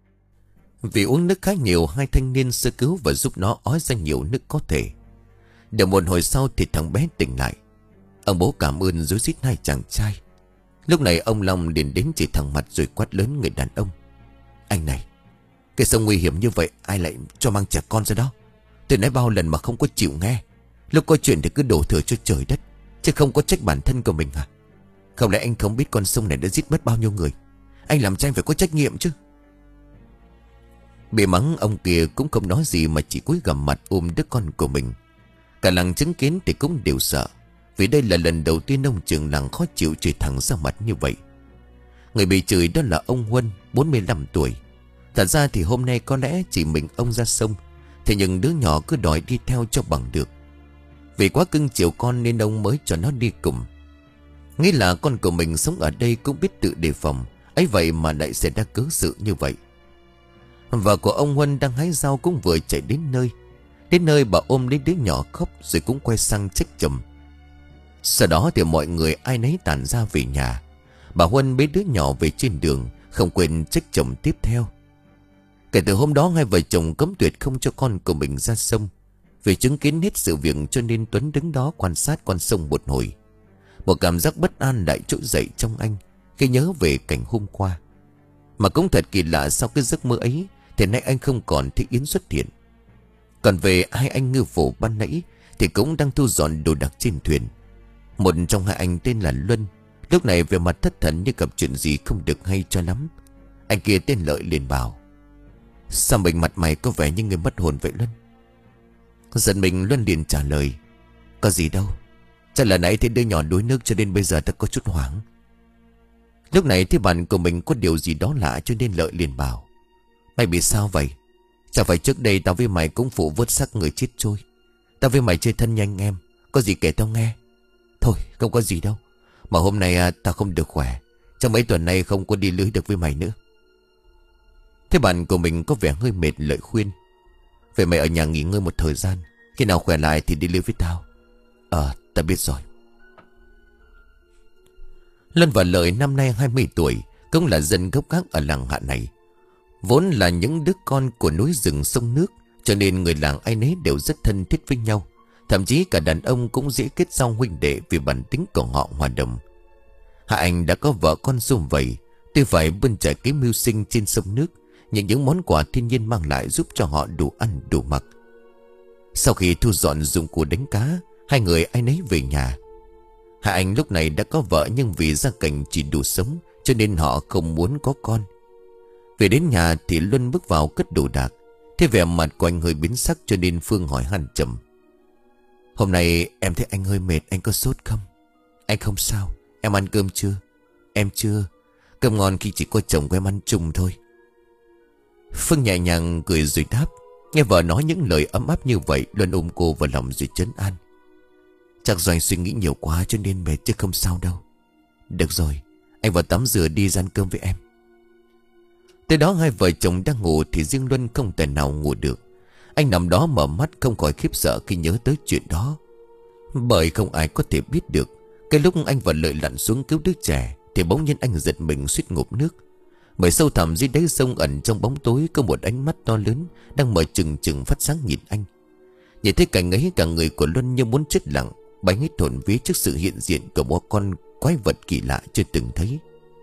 Vì uống nước khá nhiều, hai thanh niên sơ cứu và giúp nó ói ra nhiều nước có thể. Được một hồi sau thì thằng bé tỉnh lại. Ông bố cảm ơn rối rít hai chàng trai. Lúc này ông Long liền đến chỉ thẳng mặt rồi quát lớn người đàn ông: Anh này, cái sông nguy hiểm như vậy ai lại cho mang trẻ con ra đó? Tôi nói bao lần mà không có chịu nghe. Lúc có chuyện thì cứ đổ thừa cho trời đất, chứ không có trách bản thân của mình à? Không lẽ anh không biết con sông này đã giết mất bao nhiêu người? Anh làm cho anh phải có trách nhiệm chứ. Bị mắng, ông kia cũng không nói gì mà chỉ cúi gằm mặt ôm đứa con của mình. Cả làng chứng kiến thì cũng đều sợ, vì đây là lần đầu tiên ông trưởng làng khó chịu chửi thẳng ra mặt như vậy. Người bị chửi đó là ông Huân, bốn mươi lăm tuổi. Thật ra thì hôm nay có lẽ chỉ mình ông ra sông, thế nhưng đứa nhỏ cứ đòi đi theo cho bằng được. Vì quá cưng chiều con nên ông mới cho nó đi cùng. Nghĩ là con của mình sống ở đây cũng biết tự đề phòng, ấy vậy mà lại xảy ra cớ sự như vậy. Vợ của ông Huân đang hái rau cũng vừa chạy đến nơi. Đến nơi bà ôm lấy đứa nhỏ khóc rồi cũng quay sang trách chồng. Sau đó thì mọi người ai nấy tản ra về nhà. Bà Huân bế đứa nhỏ về trên đường, không quên trách chồng tiếp theo. Kể từ hôm đó hai vợ chồng cấm tuyệt không cho con của mình ra sông. Vì chứng kiến hết sự việc cho nên Tuấn đứng đó quan sát con sông một hồi. Một cảm giác bất an lại trỗi dậy trong anh khi nhớ về cảnh hôm qua. Mà cũng thật kỳ lạ, sau cái giấc mơ ấy thì nay anh không còn thấy Yến xuất hiện. Còn về hai anh ngư phủ ban nãy thì cũng đang thu dọn đồ đạc trên thuyền. Một trong hai anh tên là Luân, lúc này về mặt thất thần như gặp chuyện gì không được hay cho lắm. Anh kia tên Lợi liền bảo: Sao mình mặt mày có vẻ như người mất hồn vậy Luân? Giận mình, Luân liền trả lời: Có gì đâu, chắc là nãy thấy đứa nhỏ đuối nước cho nên bây giờ ta có chút hoảng. Lúc này thì bạn của mình có điều gì đó lạ cho nên Lợi liền bảo: Mày bị sao vậy? Chả phải trước đây tao với mày cũng phụ vớt xác người chết trôi. Tao với mày chơi thân nhanh em, có gì kể tao nghe. Thôi không có gì đâu, mà hôm nay à, tao không được khỏe, trong mấy tuần nay không có đi lưới được với mày nữa. Thế bạn của mình có vẻ hơi mệt, Lợi khuyên: Vậy mày ở nhà nghỉ ngơi một thời gian, khi nào khỏe lại thì đi lưới với tao. Ờ, tao biết rồi. Luân và Lợi năm nay hai mươi tuổi, cũng là dân gốc gác ở làng Hạ này. Vốn là những đứa con của núi rừng sông nước, cho nên người làng ai nấy đều rất thân thiết với nhau. Thậm chí cả đàn ông cũng dễ kết giao huynh đệ vì bản tính của họ hòa đồng. Hạ Anh đã có vợ con sum vầy, tuy phải bươn trải kiếm mưu sinh trên sông nước, nhưng những món quà thiên nhiên mang lại giúp cho họ đủ ăn đủ mặc. Sau khi thu dọn dụng cụ đánh cá, hai người ai nấy về nhà. Hai anh lúc này đã có vợ, nhưng vì gia cảnh chỉ đủ sống cho nên họ không muốn có con. Về đến nhà thì Luân bước vào cất đồ đạc. Thế vẻ mặt của anh hơi biến sắc cho nên Phương hỏi han chậm: "Hôm nay em thấy anh hơi mệt, anh có sốt không?" "Anh không sao. Em ăn cơm chưa?" "Em chưa. Cơm ngon khi chỉ có chồng của em ăn chung thôi." Phương nhẹ nhàng cười rồi đáp. Nghe vợ nói những lời ấm áp như vậy, Luân ôm cô vào lòng rồi trấn an: "Chắc do anh suy nghĩ nhiều quá cho nên mệt, chứ không sao đâu." "Được rồi, anh vào tắm rửa đi, ra ăn cơm với em." Tới đó hai vợ chồng đang ngủ thì riêng Luân không thể nào ngủ được. Anh nằm đó mở mắt không khỏi khiếp sợ khi nhớ tới chuyện đó. Bởi không ai có thể biết được, cái lúc anh và Lợi lặn xuống cứu đứa trẻ thì bỗng nhiên anh giật mình suýt ngụp nước. Bởi sâu thẳm dưới đáy sông, ẩn trong bóng tối, có một ánh mắt to lớn đang mở trừng trừng phát sáng nhìn anh. Nhìn thấy cảnh ấy, cả người của Luân như muốn chết lặng, bánh hết hồn vía trước sự hiện diện của một con quái vật kỳ lạ chưa từng thấy.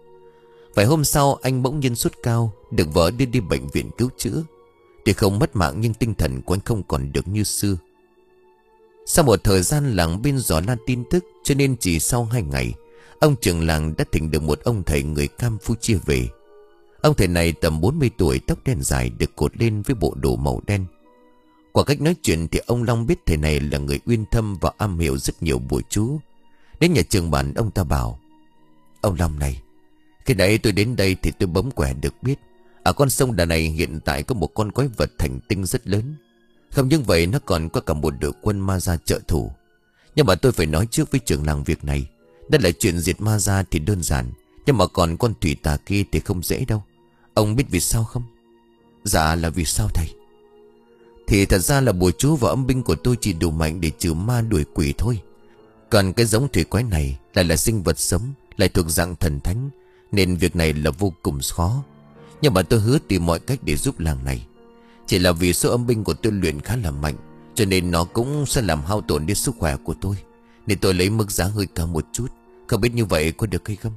Vài hôm sau, anh bỗng nhiên sốt cao, được vợ đưa đi bệnh viện cứu chữa. Tuy không mất mạng nhưng tinh thần của anh không còn được như xưa. Sau một thời gian làng bên dò la tin tức, cho nên chỉ sau hai ngày, ông trưởng làng đã thỉnh được một ông thầy người Campuchia về. Ông thầy này tầm bốn mươi tuổi, tóc đen dài được cột lên với bộ đồ màu đen. Qua cách nói chuyện thì ông Long biết thầy này là người uyên thâm và am hiểu rất nhiều bùa chú. Đến nhà trường bản, ông ta bảo: "Ông Long này, khi nãy tôi đến đây thì tôi bấm quẻ được biết ở con sông Đà này hiện tại có một con quái vật thành tinh rất lớn. Không những vậy, nó còn có cả một đội quân ma gia trợ thủ. Nhưng mà tôi phải nói trước với trưởng làng việc này. Đây là chuyện diệt ma gia thì đơn giản, nhưng mà còn con thủy tà kia thì không dễ đâu. Ông biết vì sao không?" "Dạ, là vì sao thầy?" "Thì thật ra là bùa chú và âm binh của tôi chỉ đủ mạnh để trừ ma đuổi quỷ thôi. Còn cái giống thủy quái này lại là sinh vật sống, lại thuộc dạng thần thánh, nên việc này là vô cùng khó. Nhưng mà tôi hứa tìm mọi cách để giúp làng này. Chỉ là vì số âm binh của tôi luyện khá là mạnh, cho nên nó cũng sẽ làm hao tổn đến sức khỏe của tôi, nên tôi lấy mức giá hơi cao một chút. Không biết như vậy có được hay không?"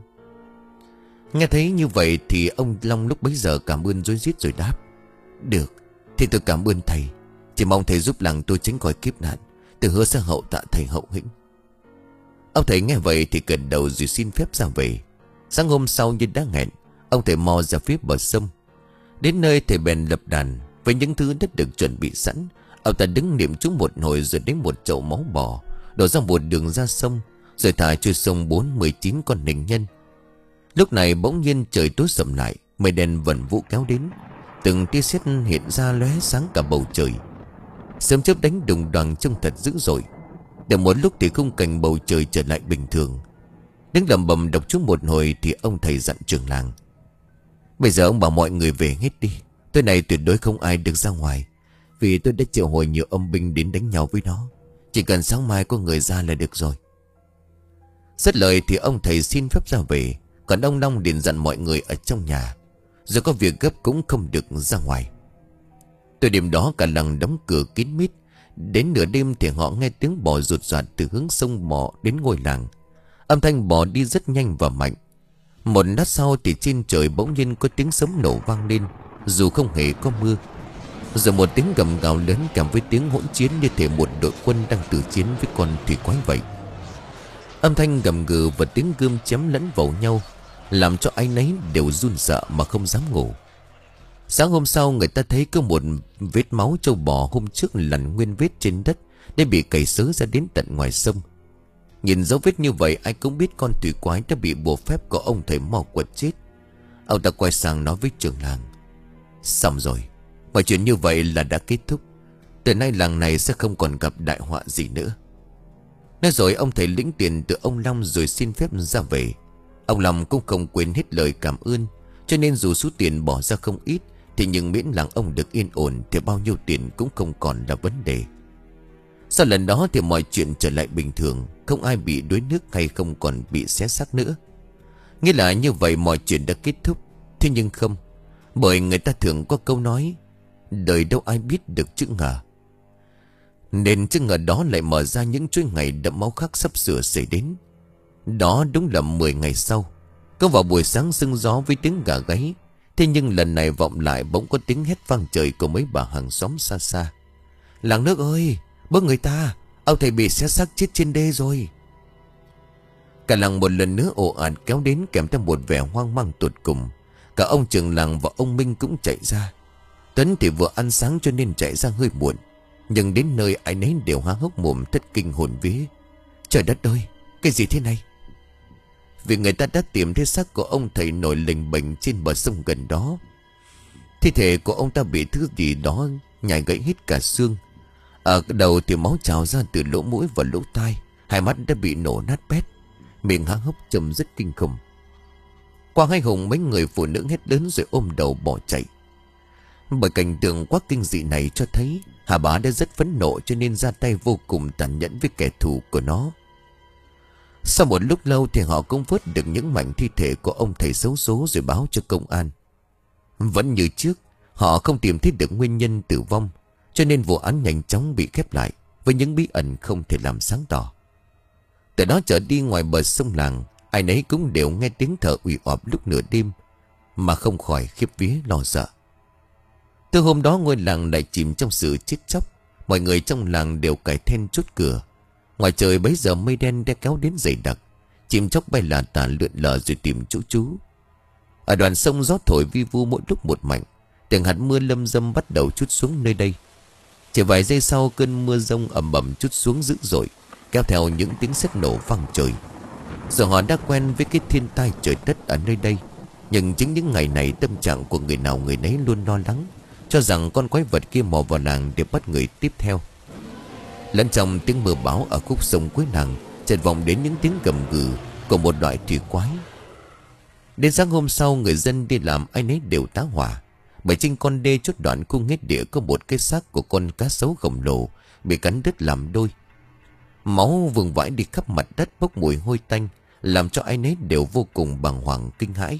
Nghe thấy như vậy thì ông Long lúc bấy giờ cảm ơn rối rít rồi đáp: "Được, thì tôi cảm ơn thầy. Chỉ mong thầy giúp làng tôi tránh khỏi kiếp nạn. Tôi hứa sẽ hậu tạ thầy hậu hĩnh." Ông thầy nghe vậy thì gật đầu rồi xin phép ra về. Sáng hôm sau như đã hẹn, ông thầy mò ra phía bờ sông. Đến nơi thầy bèn lập đàn với những thứ đã được chuẩn bị sẵn. Ông ta đứng niệm chú một hồi rồi lấy một chậu máu bò đổ ra một đường ra sông, rồi thả trôi sông bốn mười chín con hình nhân. Lúc này bỗng nhiên trời tối sầm lại, mây đen vần vũ kéo đến, từng tia sét hiện ra lóe sáng cả bầu trời. Sấm chớp đánh đùng đoàng trông thật dữ dội. Được một lúc thì khung cảnh bầu trời trở lại bình thường. Đứng lẩm bẩm đọc chú một hồi thì ông thầy dặn trưởng làng: "Bây giờ ông bảo mọi người về hết đi. Tối nay tuyệt đối không ai được ra ngoài, vì tôi đã triệu hồi nhiều âm binh đến đánh nhau với nó. Chỉ cần sáng mai có người ra là được rồi." Dứt lời thì ông thầy xin phép ra về. Còn ông Long liền dặn mọi người ở trong nhà, rồi có việc gấp cũng không được ra ngoài. Từ đêm đó cả làng đóng cửa kín mít. Đến nửa đêm thì họ nghe tiếng bò rụt rạt từ hướng sông bò đến ngôi làng. Âm thanh bò đi rất nhanh và mạnh. Một lát sau thì trên trời bỗng nhiên có tiếng sấm nổ vang lên, dù không hề có mưa. Rồi một tiếng gầm gào lớn kèm với tiếng hỗn chiến, như thể một đội quân đang tử chiến với con thủy quái vậy. Âm thanh gầm gừ và tiếng gươm chém lẫn vào nhau làm cho ai nấy đều run sợ mà không dám ngủ. Sáng hôm sau, người ta thấy có một vết máu trâu bò hôm trước lằn nguyên vết trên đất để bị cày xớ ra đến tận ngoài sông. Nhìn dấu vết như vậy, ai cũng biết con thủy quái đã bị bùa phép của ông thầy mò quật chết. Ông ta quay sang nói với trưởng làng: "Xong rồi, mọi chuyện như vậy là đã kết thúc. Từ nay làng này sẽ không còn gặp đại họa gì nữa." Nói rồi ông thầy lĩnh tiền từ ông Long rồi xin phép ra về. Ông Long cũng không quên hết lời cảm ơn, cho nên dù số tiền bỏ ra không ít, thì nhưng miễn làng ông được yên ổn thì bao nhiêu tiền cũng không còn là vấn đề. Sau lần đó thì mọi chuyện trở lại bình thường, không ai bị đuối nước hay không còn bị xé xác nữa. Nghĩa là như vậy mọi chuyện đã kết thúc. Thế nhưng không, bởi người ta thường có câu nói: đời đâu ai biết được chữ ngờ. Nên chữ ngờ đó lại mở ra những chuỗi ngày đẫm máu khác sắp sửa xảy đến. Đó đúng là mười ngày sau. Có vào buổi sáng sưng gió với tiếng gà gáy. Thế nhưng lần này vọng lại bỗng có tiếng hét vang trời của mấy bà hàng xóm xa xa. Làng nước ơi, bớt người ta, ông thầy bị xé xác chết trên đê rồi. Cả làng một lần nữa ồ ạt kéo đến, kèm theo một vẻ hoang mang tột cùng. Cả ông trưởng làng và ông Minh cũng chạy ra. Tuấn thì vừa ăn sáng cho nên chạy ra hơi muộn, nhưng đến nơi ai nấy đều há hốc mồm thất kinh hồn vía. Trời đất ơi, cái gì thế này? Vì người ta đã tìm thấy xác của ông thầy nổi lềnh bềnh trên bờ sông gần đó. Thi thể của ông ta bị thứ gì đó nhai gãy hết cả xương. Ở đầu thì máu trào ra từ lỗ mũi và lỗ tai. Hai mắt đã bị nổ nát bét, miệng há hốc trông rất kinh khủng. Qua hai hùng mấy người phụ nữ hét lớn rồi ôm đầu bỏ chạy. Bởi cảnh tượng quá kinh dị này cho thấy Hà Bá đã rất phẫn nộ, cho nên ra tay vô cùng tàn nhẫn với kẻ thù của nó. Sau một lúc lâu thì họ cũng vớt được những mảnh thi thể của ông thầy xấu số rồi báo cho công an. Vẫn như trước, họ không tìm thấy được nguyên nhân tử vong, cho nên vụ án nhanh chóng bị khép lại với những bí ẩn không thể làm sáng tỏ. Từ đó trở đi, ngoài bờ sông làng, ai nấy cũng đều nghe tiếng thở ủy oạp lúc nửa đêm mà không khỏi khiếp vía lo sợ. Từ hôm đó ngôi làng lại chìm trong sự chết chóc. Mọi người trong làng đều cài then chốt cửa. Ngoài trời bấy giờ mây đen đã kéo đến dày đặc, chim chóc bay là tả lượn lờ rồi tìm chỗ trú. Ở đoạn sông gió thổi vi vu mỗi lúc một mạnh, từng hạt mưa lâm dâm bắt đầu trút xuống nơi đây. Chỉ vài giây sau, cơn mưa rông ầm ầm trút xuống dữ dội, kéo theo những tiếng sét nổ vang trời. Giờ họ đã quen với cái thiên tai trời đất ở nơi đây, nhưng chính những ngày này tâm trạng của người nào người nấy luôn lo lắng, cho rằng con quái vật kia mò vào làng để bắt người tiếp theo. Lẫn trong tiếng mưa bão ở khúc sông cuối làng chợt vọng đến những tiếng gầm gừ của một loại thủy quái. Đến sáng hôm sau, người dân đi làm ai nấy đều tá hỏa, bởi trên con đê chốt đoạn khu nghét địa có một cái xác của con cá sấu khổng lồ bị cắn đứt làm đôi. Máu vương vãi đi khắp mặt đất, bốc mùi hôi tanh, làm cho ai nấy đều vô cùng bàng hoàng kinh hãi.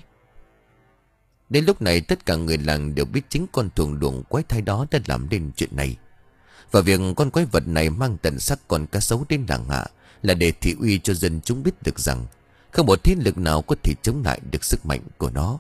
Đến lúc này tất cả người làng đều biết chính con thuồng luồng quái thai đó đã làm nên chuyện này, và việc con quái vật này mang tận xác con cá sấu đến làng hạ là để thị uy cho dân chúng biết được rằng không một thế lực nào có thể chống lại được sức mạnh của nó.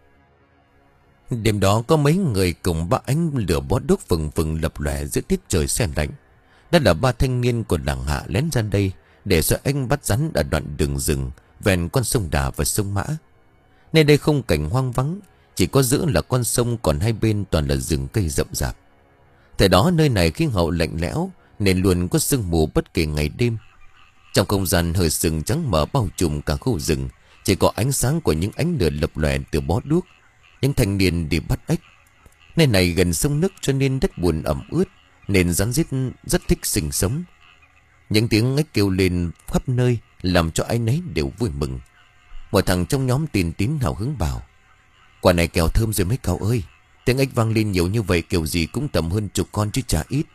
Đêm đó có mấy người cùng ba ánh lửa bó đuốc phừng phừng lập lòe giữa tiết trời se lạnh. Đó là ba thanh niên của làng hạ lén ra đây để sợ anh bắt rắn ở đoạn đường rừng ven con sông Đà và sông Mã. Nơi đây không cảnh hoang vắng, chỉ có giữa là con sông, còn hai bên toàn là rừng cây rậm rạp. Thời đó nơi này khí hậu lạnh lẽo nên luôn có sương mù bất kể ngày đêm. Trong không gian hơi sừng trắng mờ bao trùm cả khu rừng, chỉ có ánh sáng của những ánh lửa lập lòe từ bó đuốc. Những thanh niên đi bắt ếch. Nơi này gần sông nước cho nên đất bùn ẩm ướt, nên rắn rít rất thích sinh sống. Những tiếng ếch kêu lên khắp nơi làm cho ai nấy đều vui mừng. Một thằng trong nhóm tin tín hào hứng bảo: "Quả này kẹo thơm rồi mấy cậu ơi. Tiếng ếch vang lên nhiều như vậy, kiểu gì cũng tầm hơn chục con chứ chả ít."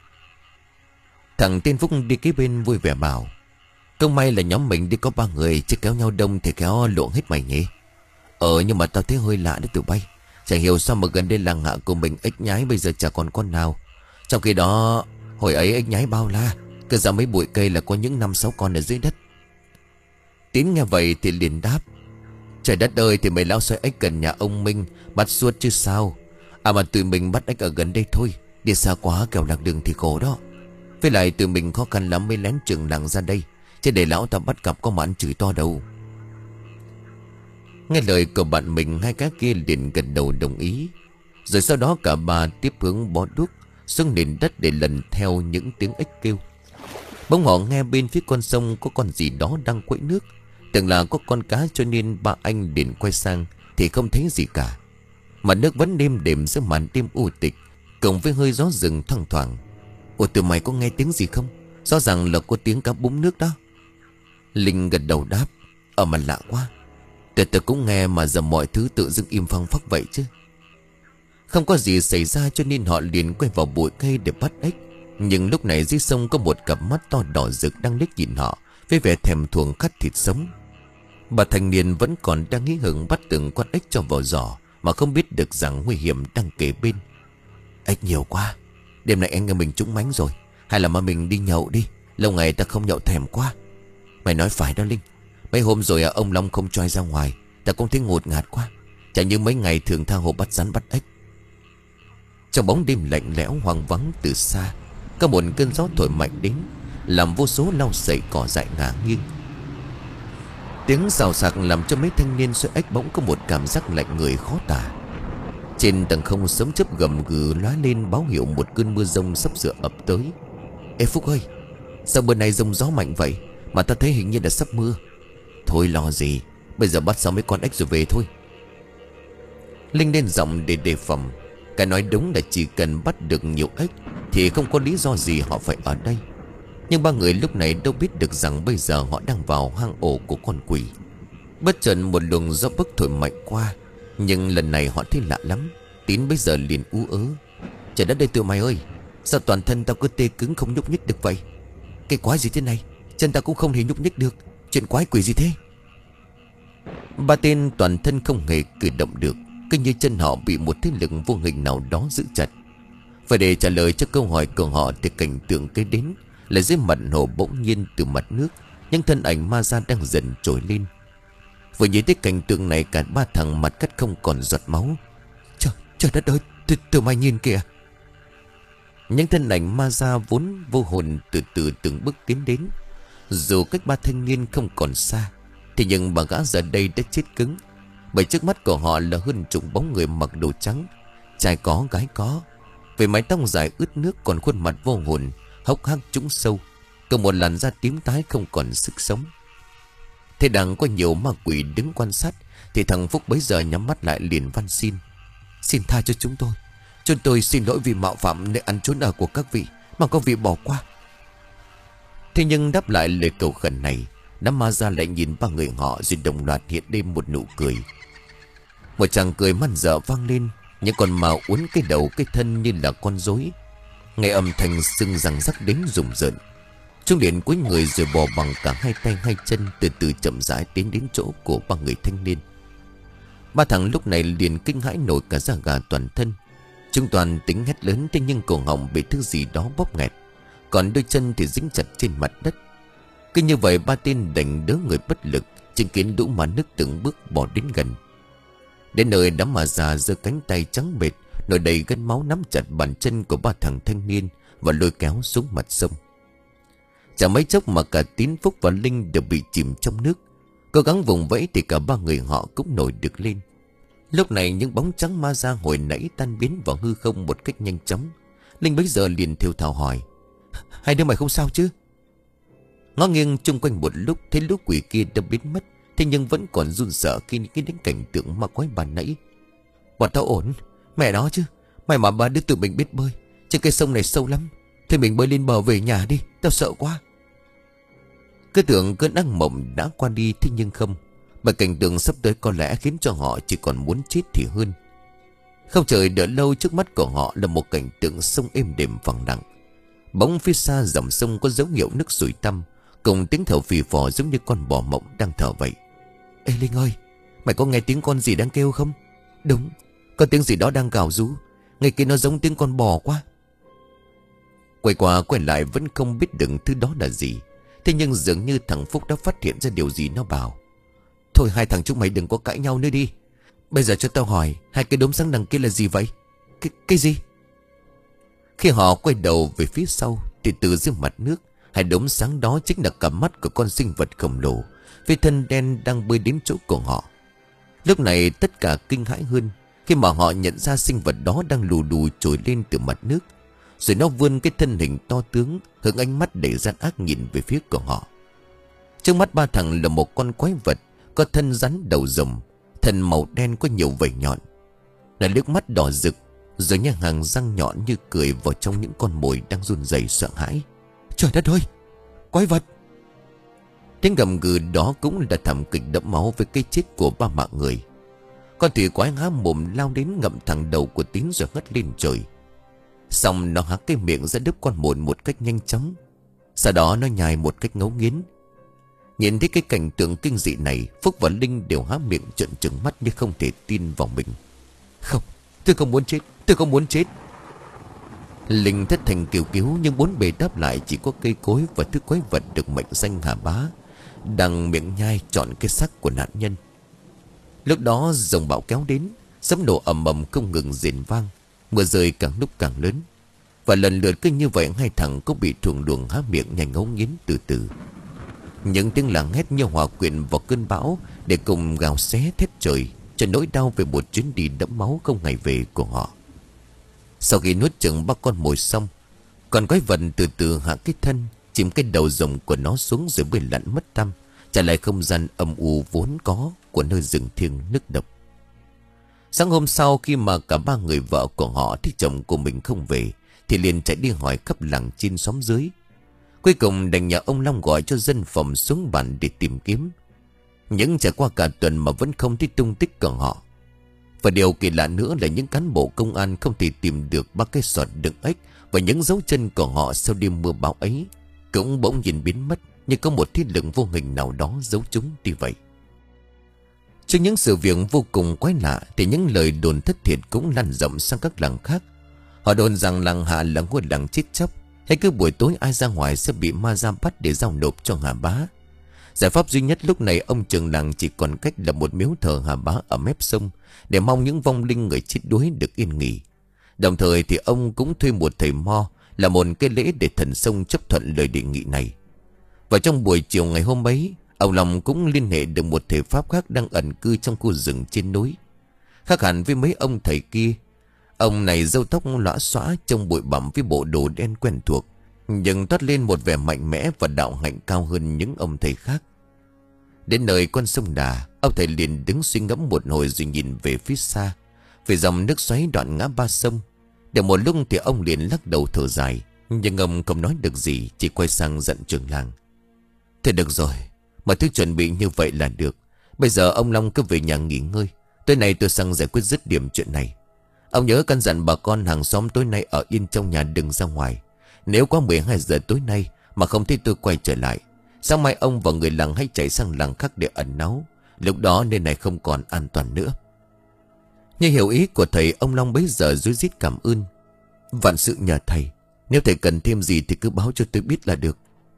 Thằng tên Phúc đi kế bên vui vẻ bảo: "Không may là nhóm mình đi có ba người, chứ kéo nhau đông thì kéo lộn hết mày nhỉ." "Ờ nhưng mà tao thấy hơi lạ đấy tụi bay. Chẳng hiểu sao mà gần đây làng hạ của mình ếch nhái bây giờ chả còn con nào. Trong khi đó hồi ấy ếch nhái bao la, cứ ra mấy bụi cây là có những năm sáu con ở dưới đất." Tín nghe vậy thì liền đáp: "Trời đất ơi, thì mấy lão sói ếch gần nhà ông Minh bắt suốt chứ sao. À mà tụi mình bắt ếch ở gần đây thôi, đi xa quá kẻo lạc đường thì khổ đó. Với lại tụi mình khó khăn lắm mới lén trường làng ra đây, chứ để lão ta bắt gặp có mà ăn chửi to đâu." Nghe lời của bạn mình, hai cá kia liền gật đầu đồng ý. Rồi sau đó cả ba tiếp hướng bó đuốc xuống nền đất để lần theo những tiếng ếch kêu. Bỗng họ nghe bên phía con sông có con gì đó đang quẫy nước. Tưởng là có con cá cho nên ba anh liền quay sang thì không thấy gì cả. Mặt nước vẫn đêm đềm giữa màn đêm u tịch, cộng với hơi gió rừng thoang thoảng. "Ủa tụi mày có nghe tiếng gì không? Rõ ràng là có tiếng cá búng nước đó." Linh gật đầu đáp: "Ở mà lạ quá. Tụi tớ cũng nghe mà giờ mọi thứ tự dưng im phăng phắc vậy chứ." Không có gì xảy ra cho nên họ liền quay vào bụi cây để bắt ếch. Nhưng lúc này dưới sông có một cặp mắt to đỏ rực đang liếc nhìn họ với vẻ thèm thuồng khát thịt sống. Bà thanh niên vẫn còn đang hí hửng bắt từng con ếch cho vào giỏ, mà không biết được rằng nguy hiểm đang kề bên. "Ếch nhiều quá, đêm nay anh em mình trúng mánh rồi. Hay là mà mình đi nhậu đi, lâu ngày ta không nhậu thèm quá." "Mày nói phải đó Linh. Mấy hôm rồi à, ông Long không cho ai ra ngoài, ta cũng thấy ngột ngạt quá. Chẳng như mấy ngày thường tha hồ bắt rắn bắt ếch." Trong bóng đêm lạnh lẽo hoang vắng, từ xa Có một cơn gió thổi mạnh đến, làm vô số lau sậy cỏ dại ngả nghiêng. Tiếng xào xạc làm cho mấy thanh niên xoay ếch bỗng có một cảm giác lạnh người khó tả. Trên tầng không sấm chớp gầm gừ lóe lên, báo hiệu một cơn mưa rông sắp sửa ập tới. Ê Phúc ơi, sao bữa nay rông gió mạnh vậy, mà ta thấy hình như là sắp mưa. Thôi lo gì, bây giờ bắt xong mấy con ếch rồi về thôi. Linh lên giọng để đề phòng. Cái nói đúng là chỉ cần bắt được nhiều ếch thì không có lý do gì họ phải ở đây. Nhưng ba người lúc này đâu biết được rằng bây giờ họ đang vào hang ổ của con quỷ. Bất chợt một luồng gió bấc thổi mạnh qua, nhưng lần này họ thấy lạ lắm. Tín bây giờ liền ú ớ. Trời đất ơi tụi mày ơi, sao toàn thân tao cứ tê cứng không nhúc nhích được vậy? Cái quái gì thế này, chân tao cũng không hề nhúc nhích được. Chuyện quái quỷ gì thế? Ba tên toàn thân không hề cử động được, cứ như chân họ bị một thế lực vô hình nào đó giữ chặt. Và để trả lời cho câu hỏi của họ thì cảnh tượng kế đến là dưới mặt hồ bỗng nhiên từ mặt nước những thân ảnh ma da đang dần trồi lên. Vừa nhìn thấy cảnh tượng này, cả ba thằng mặt cắt không còn giọt máu. Trời, trời đất ơi, tụi mày nhìn kìa. Những thân ảnh ma da vốn vô hồn từ từ từng bước tiến đến. Dù cách ba thanh niên không còn xa, thì nhưng bà gã giờ đây đã chết cứng. Bởi trước mắt của họ là hơn chục bóng người mặc đồ trắng, trai có gái có, với mái tóc dài ướt nước, còn khuôn mặt vô hồn, hốc hác trũng sâu, cùng một làn da tím tái không còn sức sống. Thế đang có nhiều ma quỷ đứng quan sát, thì thằng Phúc bấy giờ nhắm mắt lại liền van xin: Xin tha cho chúng tôi, chúng tôi xin lỗi vì mạo phạm nơi ăn trốn ở của các vị, mà các vị bỏ qua. Thế nhưng đáp lại lời cầu khẩn này, đám ma ra lại nhìn ba người họ, rồi đồng loạt hiện lên một nụ cười. Một chàng cười man dợ vang lên, những con mao uốn cái đầu cái thân như là con rối, nghe âm thanh sưng răng rắc đến rùng rợn. Chúng liền cúi người rồi bò bằng cả hai tay hai chân, từ từ chậm rãi tiến đến chỗ của ba người thanh niên. Ba thằng lúc này liền kinh hãi nổi cả da gà toàn thân. Chúng toàn tính hét lớn, thế nhưng cổ họng bị thứ gì đó bóp nghẹt, còn đôi chân thì dính chặt trên mặt đất. Cứ như vậy ba tên đành đỡ người bất lực, chứng kiến lũ ma nước từng bước bỏ đến gần. Đến nơi đám ma già giơ cánh tay trắng bệt, nổi đầy gân máu, nắm chặt bàn chân của ba thằng thanh niên và lôi kéo xuống mặt sông. Chẳng mấy chốc mà cả Tín, Phúc và Linh đều bị chìm trong nước. Cố gắng vùng vẫy thì cả ba người họ cũng nổi được lên. Lúc này những bóng trắng ma ra hồi nãy tan biến vào hư không một cách nhanh chóng. Linh bấy giờ liền thều thào hỏi: Hai đứa mày không sao chứ? Ngó nghiêng chung quanh một lúc, thấy lũ quỷ kia đã biến mất, thế nhưng vẫn còn run sợ khi nghĩ đến cảnh tượng ma quái bàn nãy. Bọn tao ổn, mẹ nó chứ. Mày mà ba đứa tụi mình biết bơi, trên cái sông này sâu lắm. Thôi mình bơi lên bờ về nhà đi, tao sợ quá. Cứ tưởng cơn ác mộng đã qua đi, thế nhưng không. Bởi cảnh tượng sắp tới có lẽ khiến cho họ chỉ còn muốn chết thì hơn. Không chờ đợi lâu, trước mắt của họ là một cảnh tượng sông êm đềm phẳng lặng. Bóng phía xa dòng sông có dấu hiệu nước sủi tăm, cùng tiếng thở phì phò giống như con bò mộng đang thở vậy. Ê Linh ơi, mày có nghe tiếng con gì đang kêu không? Đúng, có tiếng gì đó đang gào rú, nghe kia nó giống tiếng con bò quá. Quay qua quay lại vẫn không biết được thứ đó là gì. Thế nhưng dường như thằng Phúc đã phát hiện ra điều gì. Nó bảo: Thôi hai thằng chúng mày đừng có cãi nhau nữa đi. Bây giờ cho tao hỏi, hai cái đốm sáng đằng kia là gì vậy? Cái, cái gì? Khi họ quay đầu về phía sau, thì từ dưới mặt nước, hai đốm sáng đó chính là cặp mắt của con sinh vật khổng lồ với thân đen đang bơi đến chỗ của họ. Lúc này tất cả kinh hãi hơn, khi mà họ nhận ra sinh vật đó đang lù đù trồi lên từ mặt nước, rồi nó vươn cái thân hình to tướng, hướng ánh mắt đầy gian ác nhìn về phía của họ. Trước mắt ba thằng là một con quái vật có thân rắn đầu rồng, thân màu đen có nhiều vảy nhọn, là nước mắt đỏ rực, rồi những hàng răng nhọn như cười vào trong những con mồi đang run rẩy sợ hãi. Trời đất ơi, quái vật! Tiếng gầm gừ đó cũng là thảm kịch đẫm máu với cái chết của ba mạng người. Con thủy quái há mồm lao đến ngậm thẳng đầu của Tín rồi hất lên trời. Xong nó há cái miệng ra đứt con mồi một cách nhanh chóng. Sau đó nó nhai một cách ngấu nghiến. Nhìn thấy cái cảnh tượng kinh dị này, Phúc và Linh đều há miệng trợn trừng mắt như không thể tin vào mình. Không, tôi không muốn chết, tôi không muốn chết. Linh thất thành kêu cứu, nhưng bốn bề đáp lại chỉ có cây cối và thứ quái vật được mệnh danh Hà Bá đang miệng nhai trọn cái xác của nạn nhân. Lúc đó dòng bão kéo đến, sấm nổ ầm ầm không ngừng rền vang, mưa rơi càng lúc càng lớn. Và lần lượt cứ như vậy hai thằng cũng bị thuồng luồng há miệng nhanh ngấu nghiến từ từ. Những tiếng làng hét như hòa quyện vào cơn bão để cùng gào xé thét trời, cho nỗi đau về một chuyến đi đẫm máu không ngày về của họ. Sau khi nuốt chửng ba con mồi xong, con quái vật từ từ hạ cái thân, chìm cái đầu rồng của nó xuống rồi bơi lặn mất tăm, trả lại không gian âm u vốn có của nơi rừng thiêng nước độc. Sáng hôm sau, khi mà cả ba người vợ của họ thấy chồng của mình không về, thì liền chạy đi hỏi khắp làng trên xóm dưới. Cuối cùng đành nhờ ông Long gọi cho dân phòng xuống bản để tìm kiếm. Nhưng trải qua cả tuần mà vẫn không thấy tung tích của họ. Và điều kỳ lạ nữa là những cán bộ công an không thể tìm được ba cái sọt đựng ếch và những dấu chân của họ sau đêm mưa bão ấy cũng bỗng nhiên biến mất, như có một thiết lực vô hình nào đó giấu chúng đi vậy. Trước những sự việc vô cùng quái lạ thì những lời đồn thất thiệt cũng lan rộng sang các làng khác. Họ đồn rằng làng Hạ là ngôi làng chết chóc, hay cứ buổi tối ai ra ngoài sẽ bị ma ra bắt để giao nộp cho Hà Bá. Giải pháp duy nhất lúc này ông trưởng làng chỉ còn cách là một miếu thờ Hà Bá ở mép sông, để mong những vong linh người chết đuối được yên nghỉ. Đồng thời thì ông cũng thuê một thầy mo là một cái lễ để thần sông chấp thuận lời đề nghị này. Và trong buổi chiều ngày hôm ấy, ông Long cũng liên hệ được một thể pháp khác đang ẩn cư trong khu rừng trên núi. Khác hẳn với mấy ông thầy kia, ông này râu tóc lõa xõa, trông bụi bặm với bộ đồ đen quen thuộc, nhưng toát lên một vẻ mạnh mẽ và đạo hạnh cao hơn những ông thầy khác. Đến nơi con sông Đà, ông thầy liền đứng suy ngẫm một hồi rồi nhìn về phía xa, về dòng nước xoáy đoạn ngã ba sông. Được một lúc thì ông liền lắc đầu thở dài, nhưng ông không nói được gì, chỉ quay sang giận trưởng làng. Thế được rồi, mọi thứ chuẩn bị như vậy là được. Bây giờ ông Long cứ về nhà nghỉ ngơi, tối nay tôi sang giải quyết dứt điểm chuyện này. Ông nhớ căn dặn bà con hàng xóm tối nay ở yên trong nhà, đừng ra ngoài. Nếu quá mười hai giờ tối nay mà không thấy tôi quay trở lại, sáng mai ông và người làng hãy chạy sang làng khác để ẩn náu. Lúc đó nơi này không còn an toàn nữa. Như hiểu ý của thầy, ông Long bấy giờ rối rít cảm ơn. Vạn sự nhờ thầy, nếu thầy cần thêm gì thì cứ báo cho tôi biết là được.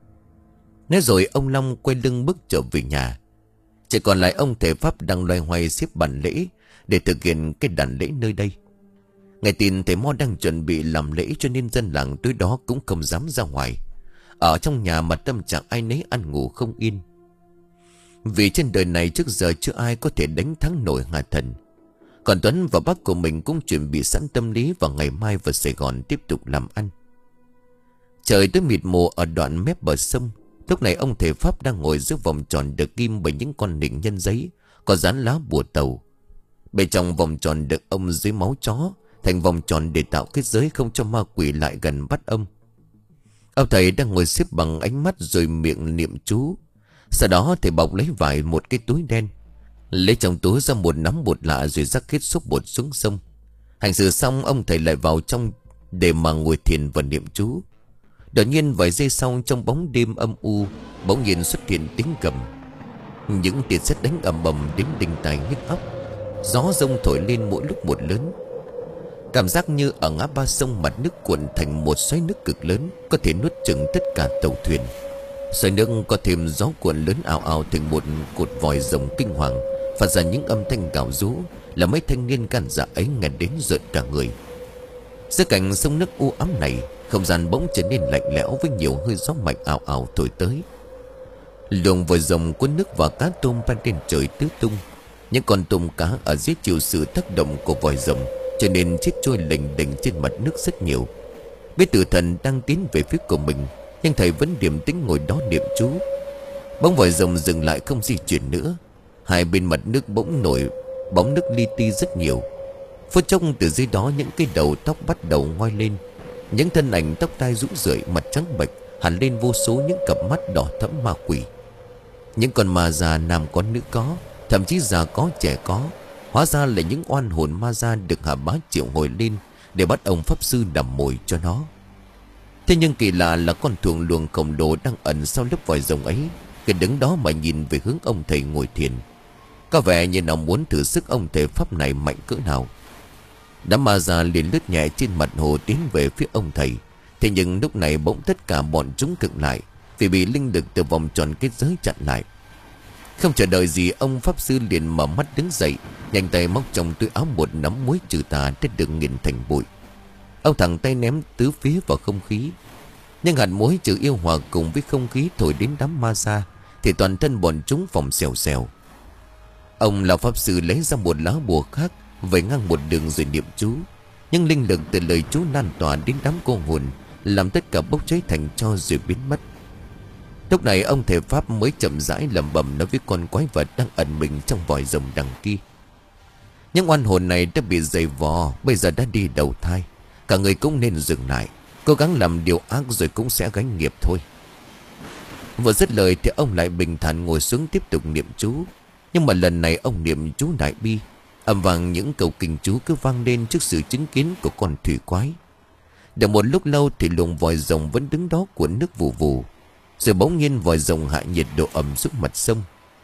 Nói rồi ông Long quay lưng bước trở về nhà. Chỉ còn lại ông thầy pháp đang loay hoay xếp bàn lễ để thực hiện cái đàn lễ nơi đây. Nghe tin thầy mo đang chuẩn bị làm lễ, cho nên dân làng tối đó cũng không dám ra ngoài. Ở trong nhà mà tâm trạng ai nấy ăn ngủ không yên. Vì trên đời này trước giờ chưa ai có thể đánh thắng nổi Hà Thần. Còn Tuấn và bác của mình cũng chuẩn bị sẵn tâm lý vào ngày mai vào Sài Gòn tiếp tục làm ăn. Trời tới mịt mù ở đoạn mép bờ sông. Lúc này ông thầy pháp đang ngồi giữa vòng tròn được ghim bởi những con nịnh nhân giấy có dán lá bùa tàu. Bên trong vòng tròn được ông dưới máu chó thành vòng tròn để tạo kết giới không cho ma quỷ lại gần bắt ông. Ông thầy đang ngồi xếp bằng ánh mắt rồi miệng niệm chú. Sau đó thầy bọc lấy vải một cái túi đen, lấy trong túi ra một nắm bột lạ rồi rắc hết xúc bột xuống sông. Hành sự xong, ông thầy lại vào trong để mà ngồi thiền và niệm chú. Đột nhiên vài giây sau, trong bóng đêm âm u bỗng nhiên xuất hiện tiếng gầm. Những tiếng sét đánh ầm ầm đến đinh tai nhức óc. Gió rông thổi lên mỗi lúc một lớn. Cảm giác như ở ngã ba sông mặt nước cuộn thành một xoáy nước cực lớn, có thể nuốt chửng tất cả tàu thuyền. Xoáy nước có thêm gió cuộn lớn ào ào thành một cột vòi rồng kinh hoàng, phát ra những âm thanh gào rú, là mấy thanh niên gan dạ ấy nghe đến rợn cả người. Giữa cảnh sông nước u ám này, không gian bỗng trở nên lạnh lẽo với nhiều hơi gió mạnh ào ào thổi tới. Luồng vòi rồng cuốn nước và cá tôm bay lên trời tứ tung. Những con tôm cá ở dưới chịu sự tác động của vòi rồng cho nên chết trôi lềnh đềnh trên mặt nước rất nhiều. Biết tử thần đang tiến về phía của mình, nhưng thầy vẫn điềm tĩnh ngồi đó niệm chú. Bóng vòi rồng dừng lại không di chuyển nữa. Hai bên mặt nước bỗng nổi bóng nước li ti rất nhiều. Phút chốc từ dưới đó những cái đầu tóc bắt đầu ngoi lên. Những thân ảnh tóc tai rũ rượi, mặt trắng bệch hẳn lên vô số những cặp mắt đỏ thẫm ma quỷ. Những con ma già nam có nữ có, thậm chí già có trẻ có. Hóa ra là những oan hồn ma già được Hà Bá triệu hồi lên để bắt ông pháp sư đầm mồi cho nó. Thế nhưng kỳ lạ là con thuồng luồng khổng lồ đang ẩn sau lớp vòi rồng ấy cứ đứng đó mà nhìn về hướng ông thầy ngồi thiền. Có vẻ như nó muốn thử sức ông thầy pháp này mạnh cỡ nào. Đám ma già liền lướt nhẹ trên mặt hồ tiến về phía ông thầy. Thế nhưng lúc này bỗng tất cả bọn chúng cực lại, vì bị linh lực từ vòng tròn kết giới chặn lại. Không chờ đợi gì, ông pháp sư liền mở mắt đứng dậy, nhanh tay móc trong túi áo một nắm muối trừ tà đã được nghiền thành bụi. Ông thẳng tay ném tứ phía vào không khí. Nhưng hạt muối chữ yêu hòa cùng với không khí thổi đến đám ma ra, thì toàn thân bọn chúng phồng xèo xèo. Ông lão pháp sư lấy ra một lá bùa khác, vẩy ngang một đường rồi niệm chú. Nhưng linh lực từ lời chú lan tỏa đến đám cô hồn, làm tất cả bốc cháy thành tro rồi biến mất. Lúc này ông thầy pháp mới chậm rãi lẩm bẩm nói với con quái vật đang ẩn mình trong vòi rồng đằng kia. Những oan hồn này đã bị dày vò, bây giờ đã đi đầu thai. Cả người cũng nên dừng lại, cố gắng làm điều ác rồi cũng sẽ gánh nghiệp thôi. Vừa dứt lời thì ông lại bình thản ngồi xuống tiếp tục niệm chú. Nhưng mà lần này ông niệm chú đại bi, ầm vang những câu kinh chú cứ vang lên trước sự chứng kiến của con thủy quái. Được một lúc lâu thì luồng vòi rồng vẫn đứng đó cuộn nước vù vù. Rồi bỗng nhiên vòi rồng hạ nhiệt độ ẩm xuống mặt sông.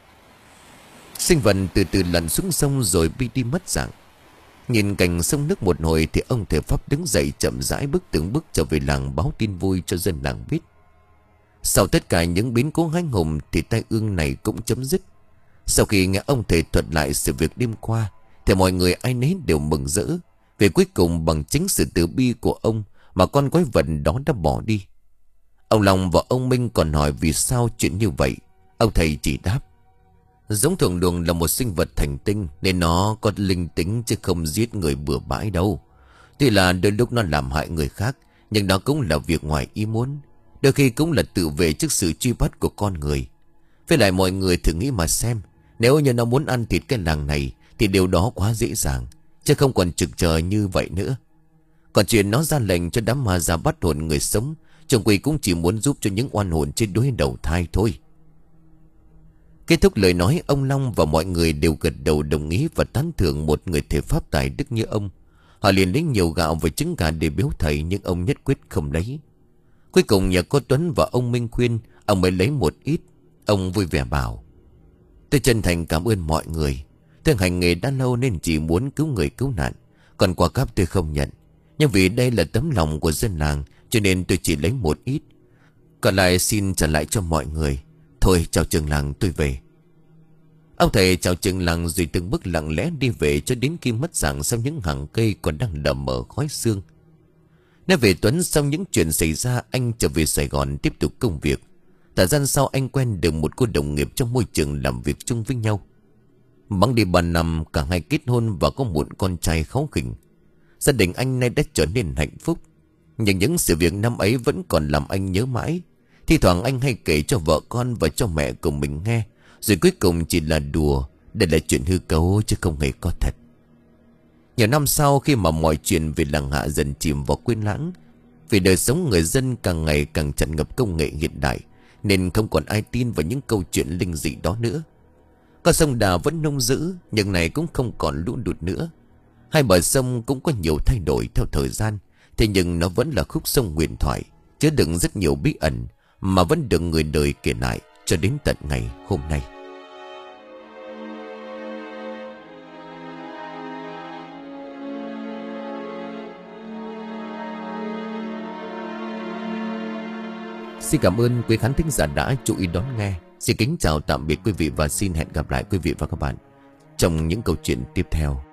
Sinh vật từ từ lặn xuống sông rồi bi đi mất dạng. Nhìn cảnh sông nước một hồi thì ông thầy pháp đứng dậy chậm rãi bước từng bước trở về làng báo tin vui cho dân làng biết. Sau tất cả những biến cố hãi hùng thì tai ương này cũng chấm dứt. Sau khi nghe ông thầy thuật lại sự việc đêm qua thì mọi người ai nấy đều mừng rỡ, vì cuối cùng bằng chính sự từ bi của ông mà con quái vật đó đã bỏ đi. Ông Long và ông Minh còn hỏi vì sao chuyện như vậy. Ông thầy chỉ đáp: giống thượng đường là một sinh vật thành tinh, nên nó có linh tính chứ không giết người bừa bãi đâu. Tuy là đôi lúc nó làm hại người khác, nhưng đó cũng là việc ngoài ý muốn. Đôi khi cũng là tự vệ trước sự truy bắt của con người. Với lại mọi người thử nghĩ mà xem, nếu như nó muốn ăn thịt cái làng này thì điều đó quá dễ dàng, chứ không còn trực chờ như vậy nữa. Còn chuyện nó ra lệnh cho đám ma ra bắt hồn người sống, trông quỷ cũng chỉ muốn giúp cho những oan hồn trên đuôi đầu thai thôi. Kết thúc lời nói, ông Long và mọi người đều gật đầu đồng ý và tán thưởng một người thầy pháp tài đức như ông. Họ liền lấy nhiều gạo và trứng gà để biếu thầy, nhưng ông nhất quyết không lấy. Cuối cùng nhà cô Tuấn và ông Minh khuyên, ông mới lấy một ít. Ông vui vẻ bảo: tôi chân thành cảm ơn mọi người. Tôi hành nghề đã lâu nên chỉ muốn cứu người cứu nạn, còn quà cáp tôi không nhận. Nhưng vì đây là tấm lòng của dân làng, cho nên tôi chỉ lấy một ít, còn lại xin trả lại cho mọi người. Thôi chào trường làng, tôi về. Ông thầy chào trường làng rồi từng bước lặng lẽ đi về, cho đến khi mất dạng sau những hàng cây còn đang đờ mờ khói sương. Nói về Tuấn, sau những chuyện xảy ra, anh trở về Sài Gòn tiếp tục công việc. Thời gian sau anh quen được một cô đồng nghiệp trong môi trường làm việc chung với nhau. Bẵng đi ba năm, cả hai kết hôn và có một con trai kháu khỉnh. Gia đình anh nay đã trở nên hạnh phúc. Nhưng những sự việc năm ấy vẫn còn làm anh nhớ mãi. Thì thoảng anh hay kể cho vợ con và cho mẹ của mình nghe, rồi cuối cùng chỉ là đùa. Đây là chuyện hư cấu chứ không hề có thật. Nhiều năm sau, khi mà mọi chuyện về làng Hạ dần chìm vào quên lãng, vì đời sống người dân càng ngày càng tràn ngập công nghệ hiện đại, nên không còn ai tin vào những câu chuyện linh dị đó nữa. Con sông Đà vẫn nông dữ, nhưng này cũng không còn lũ lụt nữa. Hai bờ sông cũng có nhiều thay đổi theo thời gian, thế nhưng nó vẫn là khúc sông huyền thoại, chứa đựng rất nhiều bí ẩn mà vẫn được người đời kể lại cho đến tận ngày hôm nay. Xin cảm ơn quý khán thính giả đã chú ý đón nghe. Xin kính chào tạm biệt quý vị và xin hẹn gặp lại quý vị và các bạn trong những câu chuyện tiếp theo.